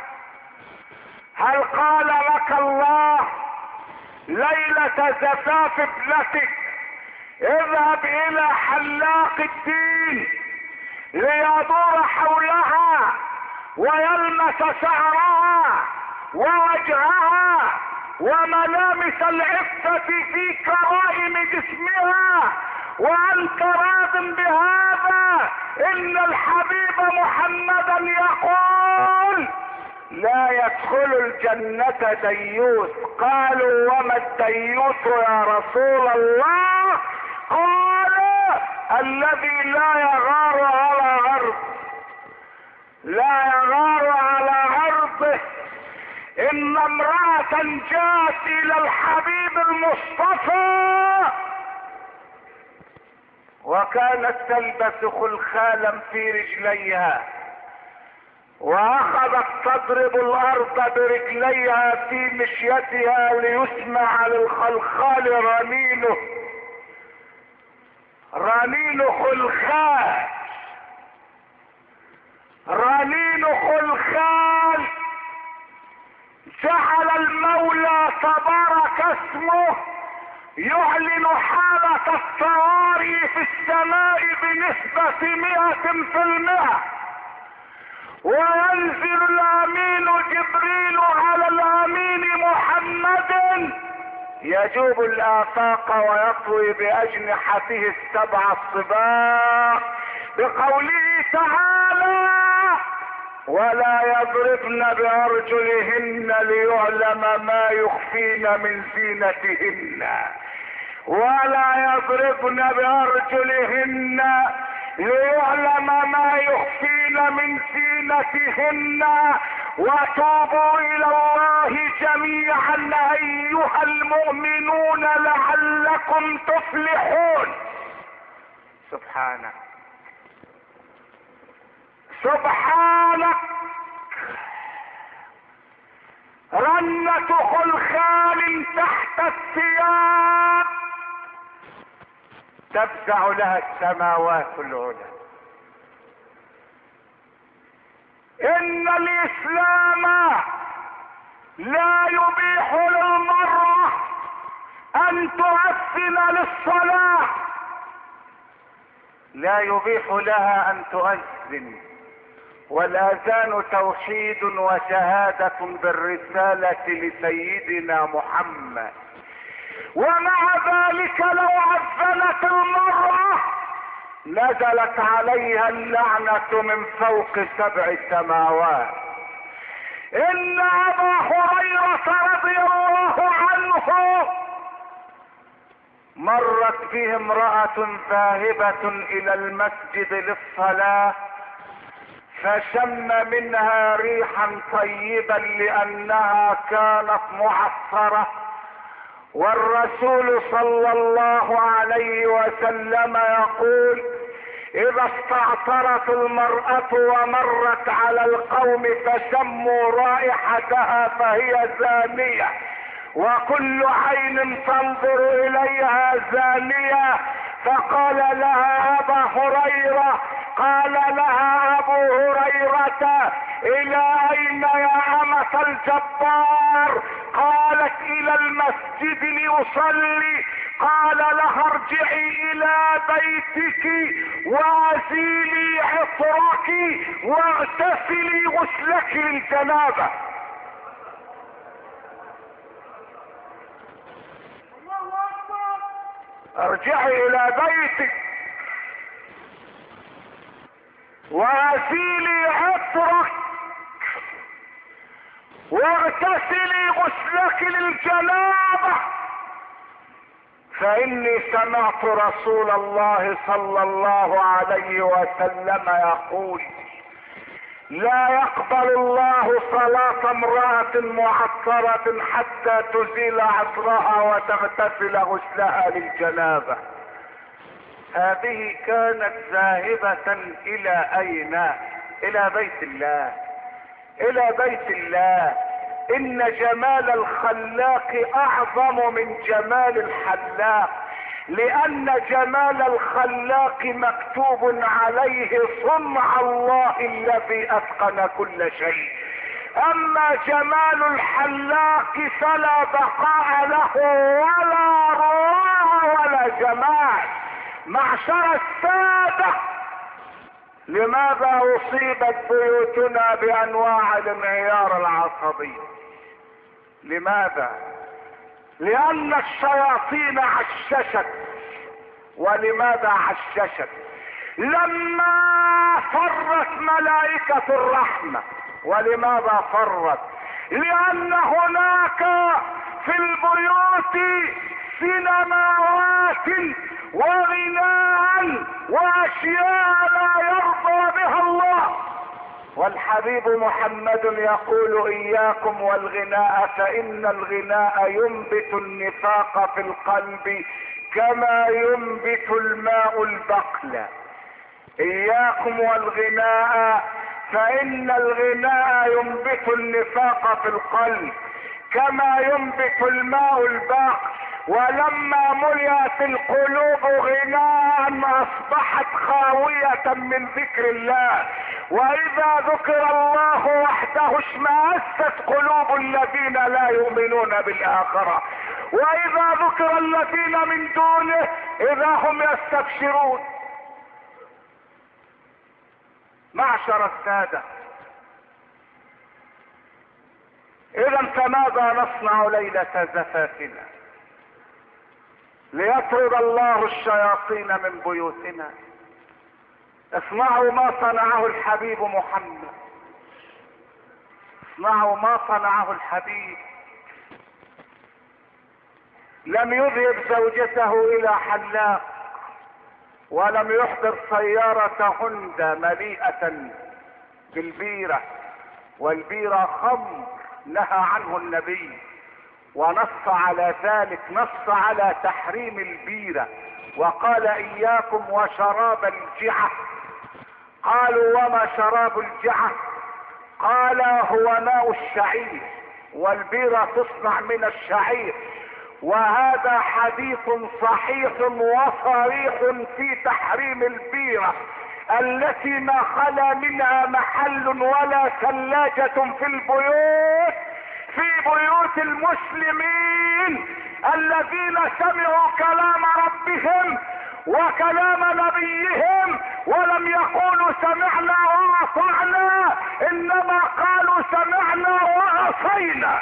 هل قال لك الله ليلة زفاف ابنتك اذهب الى حلاق الدين ليدور حولها ويلمس شعرها ووجهها وملامس العفة في كرائم جسمها، وانت راض بهذا؟ ان الحبيب محمدا يقول لا يدخل الجنة ديوث. قالوا وما الديوث يا رسول الله؟ قال الذي لا يغار على عرضه. ان امرأة جاءت الى الحبيب المصطفى وكانت تلبس خلخالا في رجليها واخذت تضرب الارض برجليها في مشيتها ليسمع للخلخال رنين خلخال. جعل المولى تبارك اسمه يعلن حالة الطوارئ في السماء بنسبة 100%، وينزل الامين جبريل على الامين محمد يجوب الافاق ويطوي باجنحته السبع الصباح بقوله تعالى ولا يضربن بارجلهن ليعلم ما يخفين من زينتهن، ولا يضربن بارجلهن ليعلم ما يخفين من زينتهن، وتوبوا الى الله جميعا ايها المؤمنون لعلكم تفلحون. سبحانك رنة خلخال تحت الثياب تفزع لها السماوات العلى. ان الاسلام لا يبيح للمرأة ان تؤذن للصلاة، لا يبيح لها ان تؤذن، والاذان توحيد وشهادة بالرسالة لسيدنا محمد. ومع ذلك لو اذنت المرأة نزلت عليها اللعنة من فوق 7 سماوات. ان ابا هريرة رضي الله عنه مرت به امرأة ذاهبة الى المسجد للصلاة فشم منها ريحا طيبا لانها كانت معصرة، والرسول صلى الله عليه وسلم يقول اذا استعطرت المرأة ومرت على القوم فشموا رائحتها فهي زانية، وكل عين تنظر اليها زانية. فقال لها قال لها ابو هريرة الى اين يا امة الجبار؟ قالت الى المسجد ليصلي. قال لها ارجعي الى بيتك وازيلي عطرك واغتسلي غسلك للجنابة. ارجعي الى بيتك وغسيلي عطرك واغتسلي غسلك للجنابة، فاني سمعت رسول الله صلى الله عليه وسلم يقول لا يقبل الله صلاة امرأة معطرة حتى تزيل عطرها وتغتسل غسلها للجنابة. هذه كانت ذاهبة الى اين؟ الى بيت الله، الى بيت الله. ان جمال الخلاق اعظم من جمال الحلاق، لان جمال الخلاق مكتوب عليه صنع الله الذي اتقن كل شيء. اما جمال الحلاق فلا بقاء له ولا روح ولا جمال. معشر السادة، لماذا اصيبت بيوتنا بانواع الانهيار العصبي؟ لماذا؟ لان الشياطين عششت. ولماذا عششت؟ لما فرت ملائكة الرحمة. ولماذا فرت؟ لان هناك في البيوت سينماوات وغناء واشياء لا يرضى بها الله. والحبيب محمد يقول اياكم والغناء فان الغناء ينبت النفاق في القلب كما ينبت الماء البقل. اياكم والغناء فان الغناء ينبت النفاق في القلب كما ينبت الماء البقل. ولما ملئت القلوب غناء اصبحت خاوية من ذكر الله. واذا ذكر الله وحده اشمأزت قلوب الذين لا يؤمنون بالاخرة. واذا ذكر الذين من دونه اذا هم يستبشرون. معشر السادة، اذا فماذا نصنع ليلة زفافنا ليطرد الله الشياطين من بيوتنا؟ اسمعوا ما صنعه الحبيب محمد، اسمعوا ما صنعه الحبيب. لم يذهب زوجته الى حلاق، ولم يحضر سيارة هوندا مليئة بالبيرة، والبيرة خمر نهى عنه النبي ونص على ذلك، نص على تحريم البيرة وقال اياكم وشراب الجعة. قالوا وما شراب الجعة؟ قال هو ماء الشعير، والبيرة تصنع من الشعير. وهذا حديث صحيح وصريح في تحريم البيرة التي ما خلا منها محل ولا ثلاجة في البيوت، في بيوت المسلمين الذين سمعوا كلام ربهم وكلام نبيهم ولم يقولوا سمعنا واطعنا، انما قالوا سمعنا وعصينا.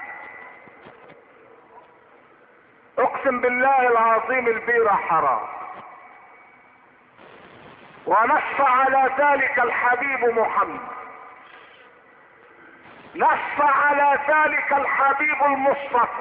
اقسم بالله العظيم البيرة حرام، ونص على ذلك الحبيب محمد، نص على ذلك الحبيب المصطفى.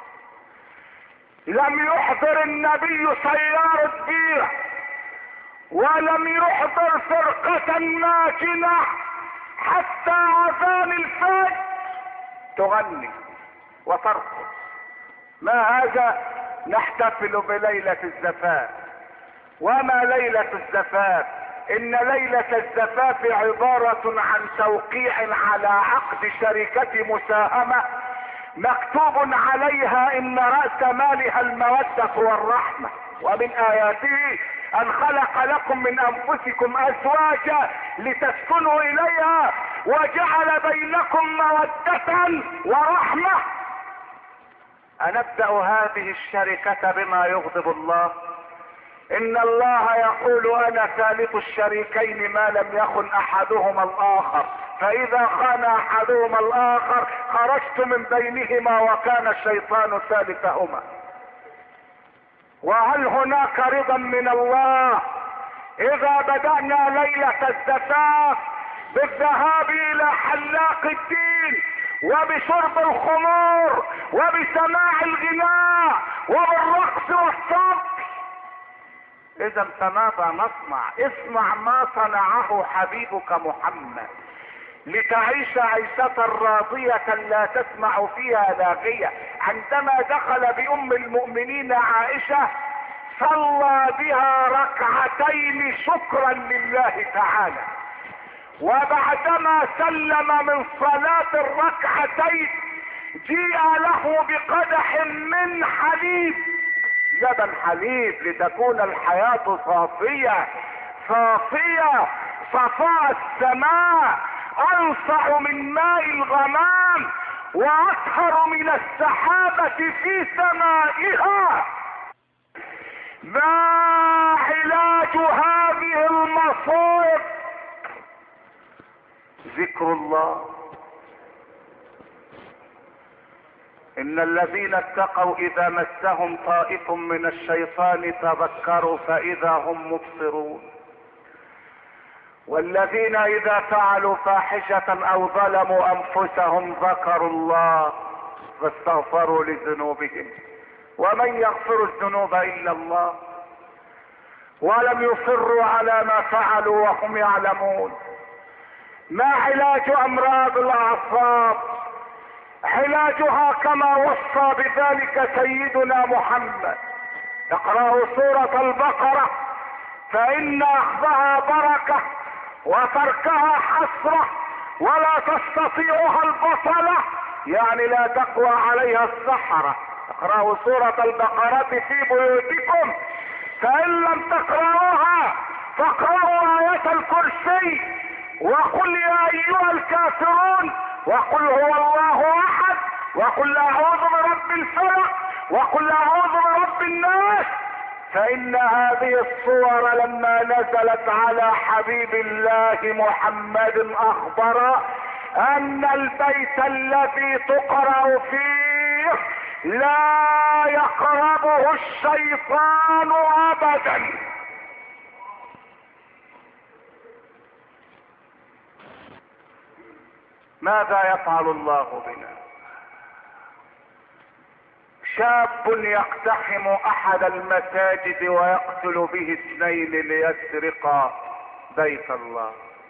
لم يحضر النبي سيارة بيرة، ولم يحضر فرقة ماكنة حتى اذان الفجر تغني وترقص. ما هذا؟ نحتفل بليلة الزفاف. وما ليلة الزفاف؟ ان ليلة الزفاف عبارة عن توقيع على عقد شركة مساهمة مكتوب عليها ان رأس مالها المودة والرحمة. ومن اياته ان خلق لكم من انفسكم ازواجا لتسكنوا اليها وجعل بينكم مودة ورحمة. أنبدأ هذه الشركة بما يغضب الله؟ إن الله يقول أنا ثالث الشريكين ما لم يخن أحدهما الآخر، فإذا خان أحدهما الآخر خرجت من بينهما وكان الشيطان ثالثهما. وهل هناك رضا من الله إذا بدأنا ليلة الزفاف بالذهاب إلى حلاق الدين وبشرب الخمور وبسماع الغناء وبالرقص والصبر؟ اذا فماذا نصنع؟ اسمع ما صنعه حبيبك محمد. لتعيش عيشة راضية لا تسمع فيها لاغية. عندما دخل بأم المؤمنين عائشة صلى بها ركعتين شكرا لله تعالى، وبعدما سلم من صلاة الركعتين جيء له بقدح من حليب، لبن حليب، لتكون الحياة صافية صافية صفاء السماء، انصع من ماء الغمام، واطهر من السحابة في سمائها. ما علاج هذه المصائب؟ ذكر الله. ان الذين اتقوا اذا مسهم طائف من الشيطان تذكروا فاذا هم مبصرون، والذين اذا فعلوا فاحشة او ظلموا انفسهم ذكروا الله فاستغفروا لذنوبهم، ومن يغفر الذنوب الا الله، ولم يصروا على ما فعلوا وهم يعلمون. ما علاج امراض الاعصاب؟ علاجها كما وصى بذلك سيدنا محمد. اقرأوا سورة البقرة فإن أخذها بركة وتركها حسرة، ولا تستطيعها البطلة، يعني لا تقوى عليها السحرة. اقرأوا سورة البقرة في بيوتكم، فإن لم تقرأوها فاقرأوا آية الكرسي، وقل يا أيها الكافرون، وقل هو الله احد، وقل اعوذ برب الفلق، وقل اعوذ برب الناس. فان هذه الصور لما نزلت على حبيب الله محمد اخبر ان البيت الذي تقرأ فيه لا يقربه الشيطان ابدا. ماذا يفعل الله بنا؟ شاب يقتحم احد المساجد ويقتل به 2 ليسرق بيت الله.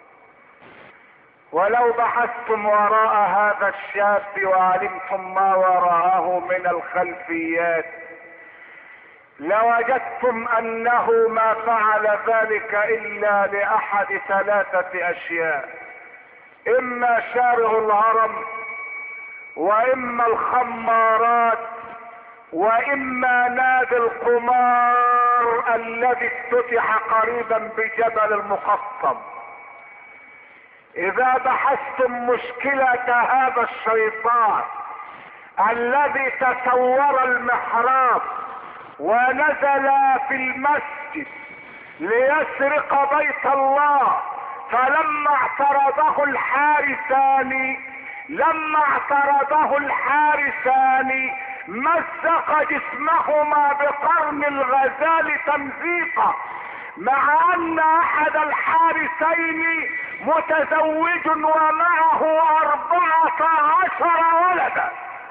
ولو بحثتم وراء هذا الشاب وعلمتم ما وراءه من الخلفيات لوجدتم انه ما فعل ذلك الا لاحد 3 اشياء: اما شارع الهرم، واما الخمارات، واما نادي القمار الذي افتتح قريبا بجبل المقطم. اذا بحثتم مشكلة هذا الشيطان الذي تسور المحراب ونزل في المسجد ليسرق بيت الله، فلما اعترضه الحارسان مزق جسمهما بقرن الغزال تمزيقا، مع ان احد الحارسين متزوج ومعه 14 ولدا.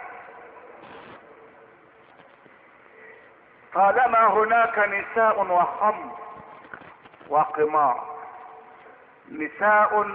طالما هناك نساء وخمر وقمار، نساء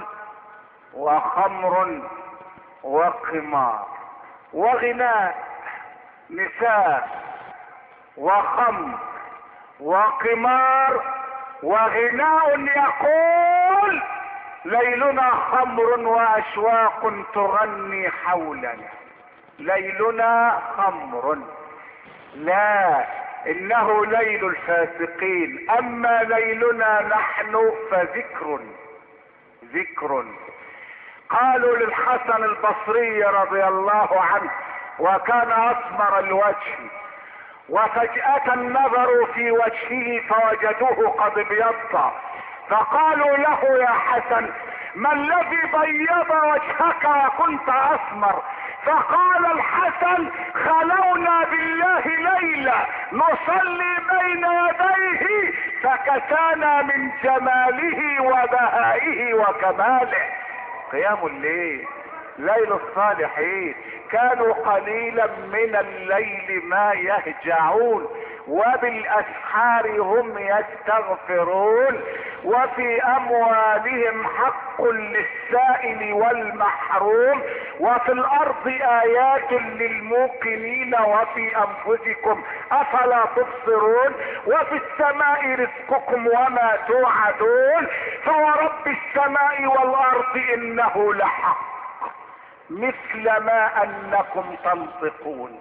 وخمر وقمار وغناء، نساء وخمر وقمار وغناء يقول ليلنا خمر واشواق تغني حولنا. ليلنا خمر، لا، انه ليل الفاسقين، اما ليلنا نحن فذكر. ذكر. قالوا للحسن البصري رضي الله عنه، وكان اسمر الوجه، وفجأة نظروا في وجهه فوجدوه قد ابيض، فقالوا له يا حسن ما الذي بيض وجهك وكنت اسمر؟ فقال الحسن خلونا بالله ليلة نصلي بين يديه فكسانا من جماله وبهائه وكماله. قيام الليل، ليل الصالحين، كانوا قليلا من الليل ما يهجعون، وبالاسحار هم يستغفرون وفي اموالهم حق للسائل والمحروم وفي الارض ايات للموقنين وفي انفسكم افلا تبصرون وفي السماء رزقكم وما توعدون فورب السماء والارض انه لحق مثل ما انكم تنطقون.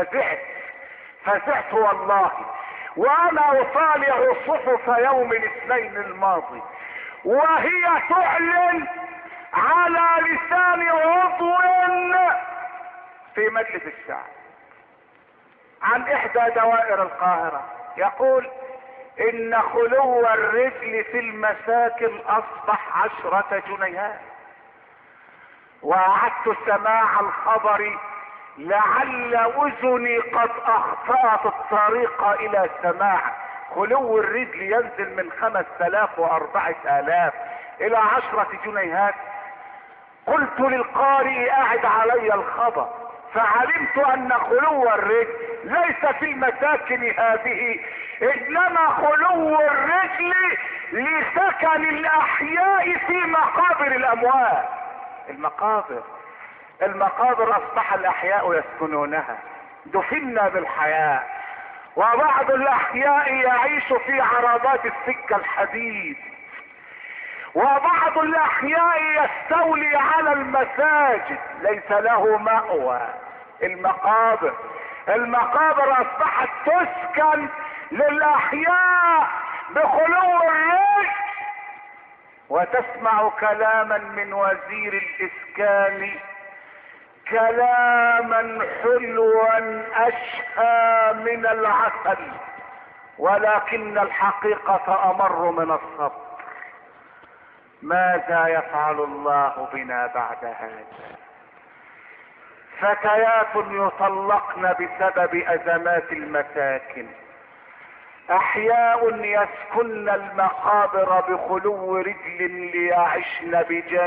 فزعت والله وانا اطالع صحف يوم الاثنين الماضي وهي تعلن على لسان عضو في مجلس الشعب عن احدى دوائر القاهرة يقول ان خلو الرجل في المساكن اصبح 10 جنيهات. واعدت سماع الخبر لعل اذني قد اخطأت الطريق الى سماع. خلو الرجل ينزل من 5000 و4000 الى 10 جنيهات. قلت للقارئ اعد علي الخبر فعلمت ان خلو الرجل ليس في المساكن هذه انما خلو الرجل لسكن الاحياء في مقابر الاموات. المقابر اصبح الاحياء يسكنونها. دفنا بالحياة وبعض الاحياء يعيش في عربات السكة الحديد وبعض الاحياء يستولي على المساجد ليس له مأوى. المقابر اصبحت تسكن للاحياء بخلو الرجل. وتسمع كلاما من وزير الاسكان كلاما حلوا اشهى من العسل ولكن الحقيقة امر من الصبر. ماذا يفعل الله بنا بعد هذا؟ فتيات يطلقن بسبب ازمات المساكن. احياء يسكن المقابر بخلو رجل ليعشن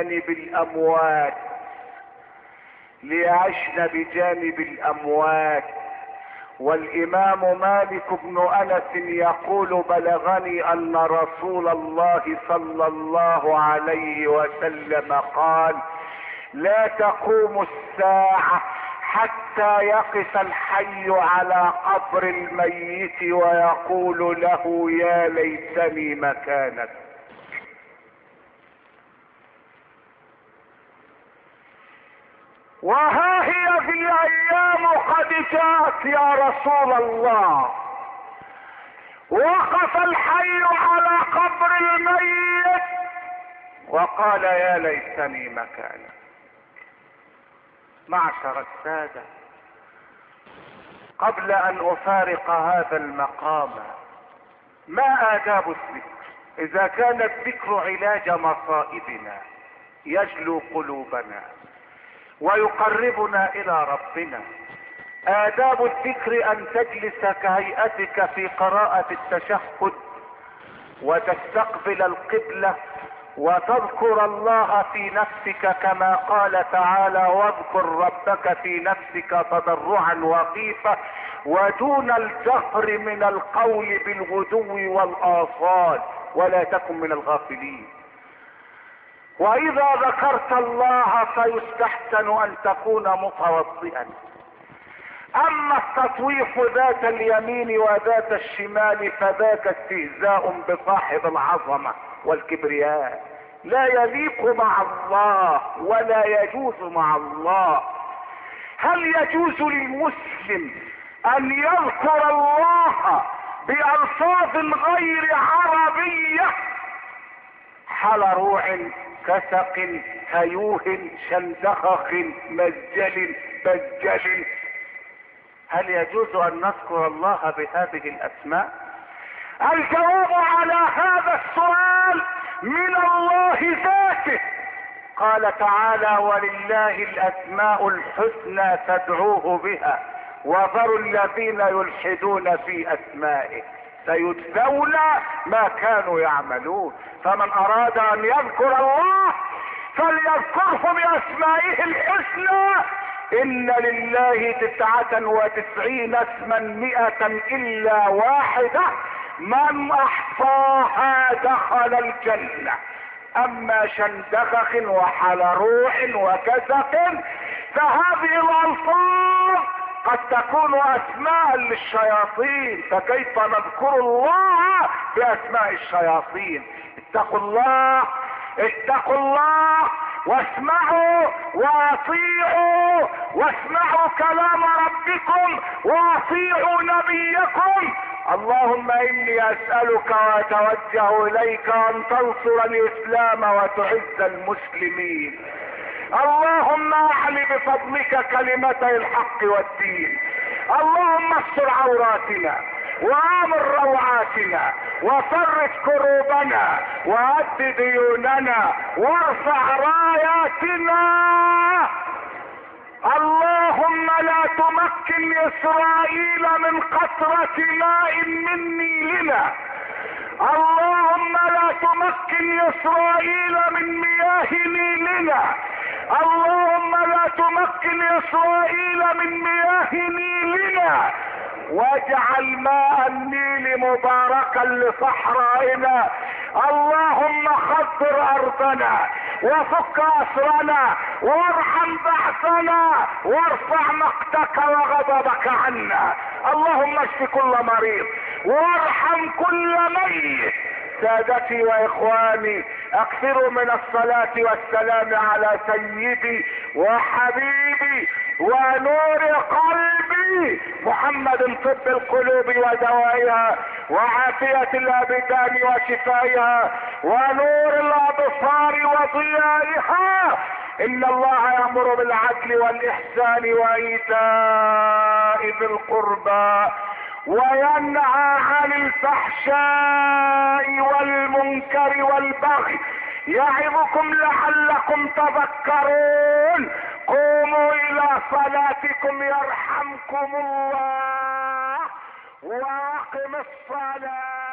بجانب الاموات. والامام مالك بن انس يقول بلغني ان رسول الله صلى الله عليه وسلم قال لا تقوم الساعة حتى يقف الحي على قبر الميت ويقول له يا ليتني مكانك. وها هي في الايام قد جاءت يا رسول الله. وقف الحي على قبر الميت وقال يا ليتني مكانك. معشر السادة، قبل ان افارق هذا المقام، ما آداب الذكر؟ اذا كان الذكر علاج مصائبنا يجلو قلوبنا ويقربنا الى ربنا، آداب الذكر ان تجلس كهيئتك في قراءة التشهد وتستقبل القبلة وتذكر الله في نفسك كما قال تعالى واذكر ربك في نفسك تضرعا وخيفة ودون الجهر من القول بالغدو والآصال ولا تكن من الغافلين. واذا ذكرت الله فيستحسن ان تكون متوضئا. اما التطويف ذات اليمين وذات الشمال فذاك استهزاء بصاحب العظمة والكبرياء، لا يليق مع الله ولا يجوز مع الله. هل يجوز للمسلم ان يذكر الله بألفاظ غير عربية حال روع كسق هيوه شندخخ مزجل بجل؟ هل يجوز ان نذكر الله بهذه الاسماء؟ الجواب على هذا السؤال من الله ذاته. قال تعالى ولله الاسماء الحسنى فادعوه بها وذروا الذين يلحدون في اسمائه سيجزون ما كانوا يعملون. فمن اراد ان يذكر الله فليذكره باسمائه الحسنى ان لله 99 اسما 100 الا واحدة، من احصاها دخل الجنة. اما شندخخ وحلروح وكسف فهذه الالفاظ قد تكون اسماء للشياطين، فكيف نذكر الله باسماء الشياطين؟ اتقوا الله، اتقوا الله واسمعوا واطيعوا، واسمعوا كلام ربكم واطيعوا نبيكم. اللهم اني اسألك واتوجه اليك ان تنصر الاسلام وتعز المسلمين. اللهم اعل بفضلك كلمتي الحق والدين. اللهم استر عوراتنا وامر روعاتنا وفرج كروبنا وأد ديوننا وارفع راياتنا. اللهم لا تمكن اسرائيل من قطرة ماء من نيلنا. اللهم لا تمكن اسرائيل من مياه نيلنا. اللهم لا تمكن اسرائيل من مياه نيلنا، واجعل ماء النيل مباركا لصحرائنا. اللهم خضر ارضنا وفك اسرنا وارحم بعثنا وارفع مقتك وغضبك عنا. اللهم اشف كل مريض وارحم كل ميت. سادتي واخواني، اكثروا من الصلاة والسلام على سيدي وحبيبي ونور قلبي محمد، طب القلوب ودوائها وعافية الابدان وشفائها ونور الابصار وضيائها. ان الله يأمر بالعدل والاحسان وايتاء ذي القربى وينهى عن الفحشاء والمنكر والبغي يعظكم لعلكم تذكرون. قوموا الى صلاتكم يرحمكم الله واقم الصلاة.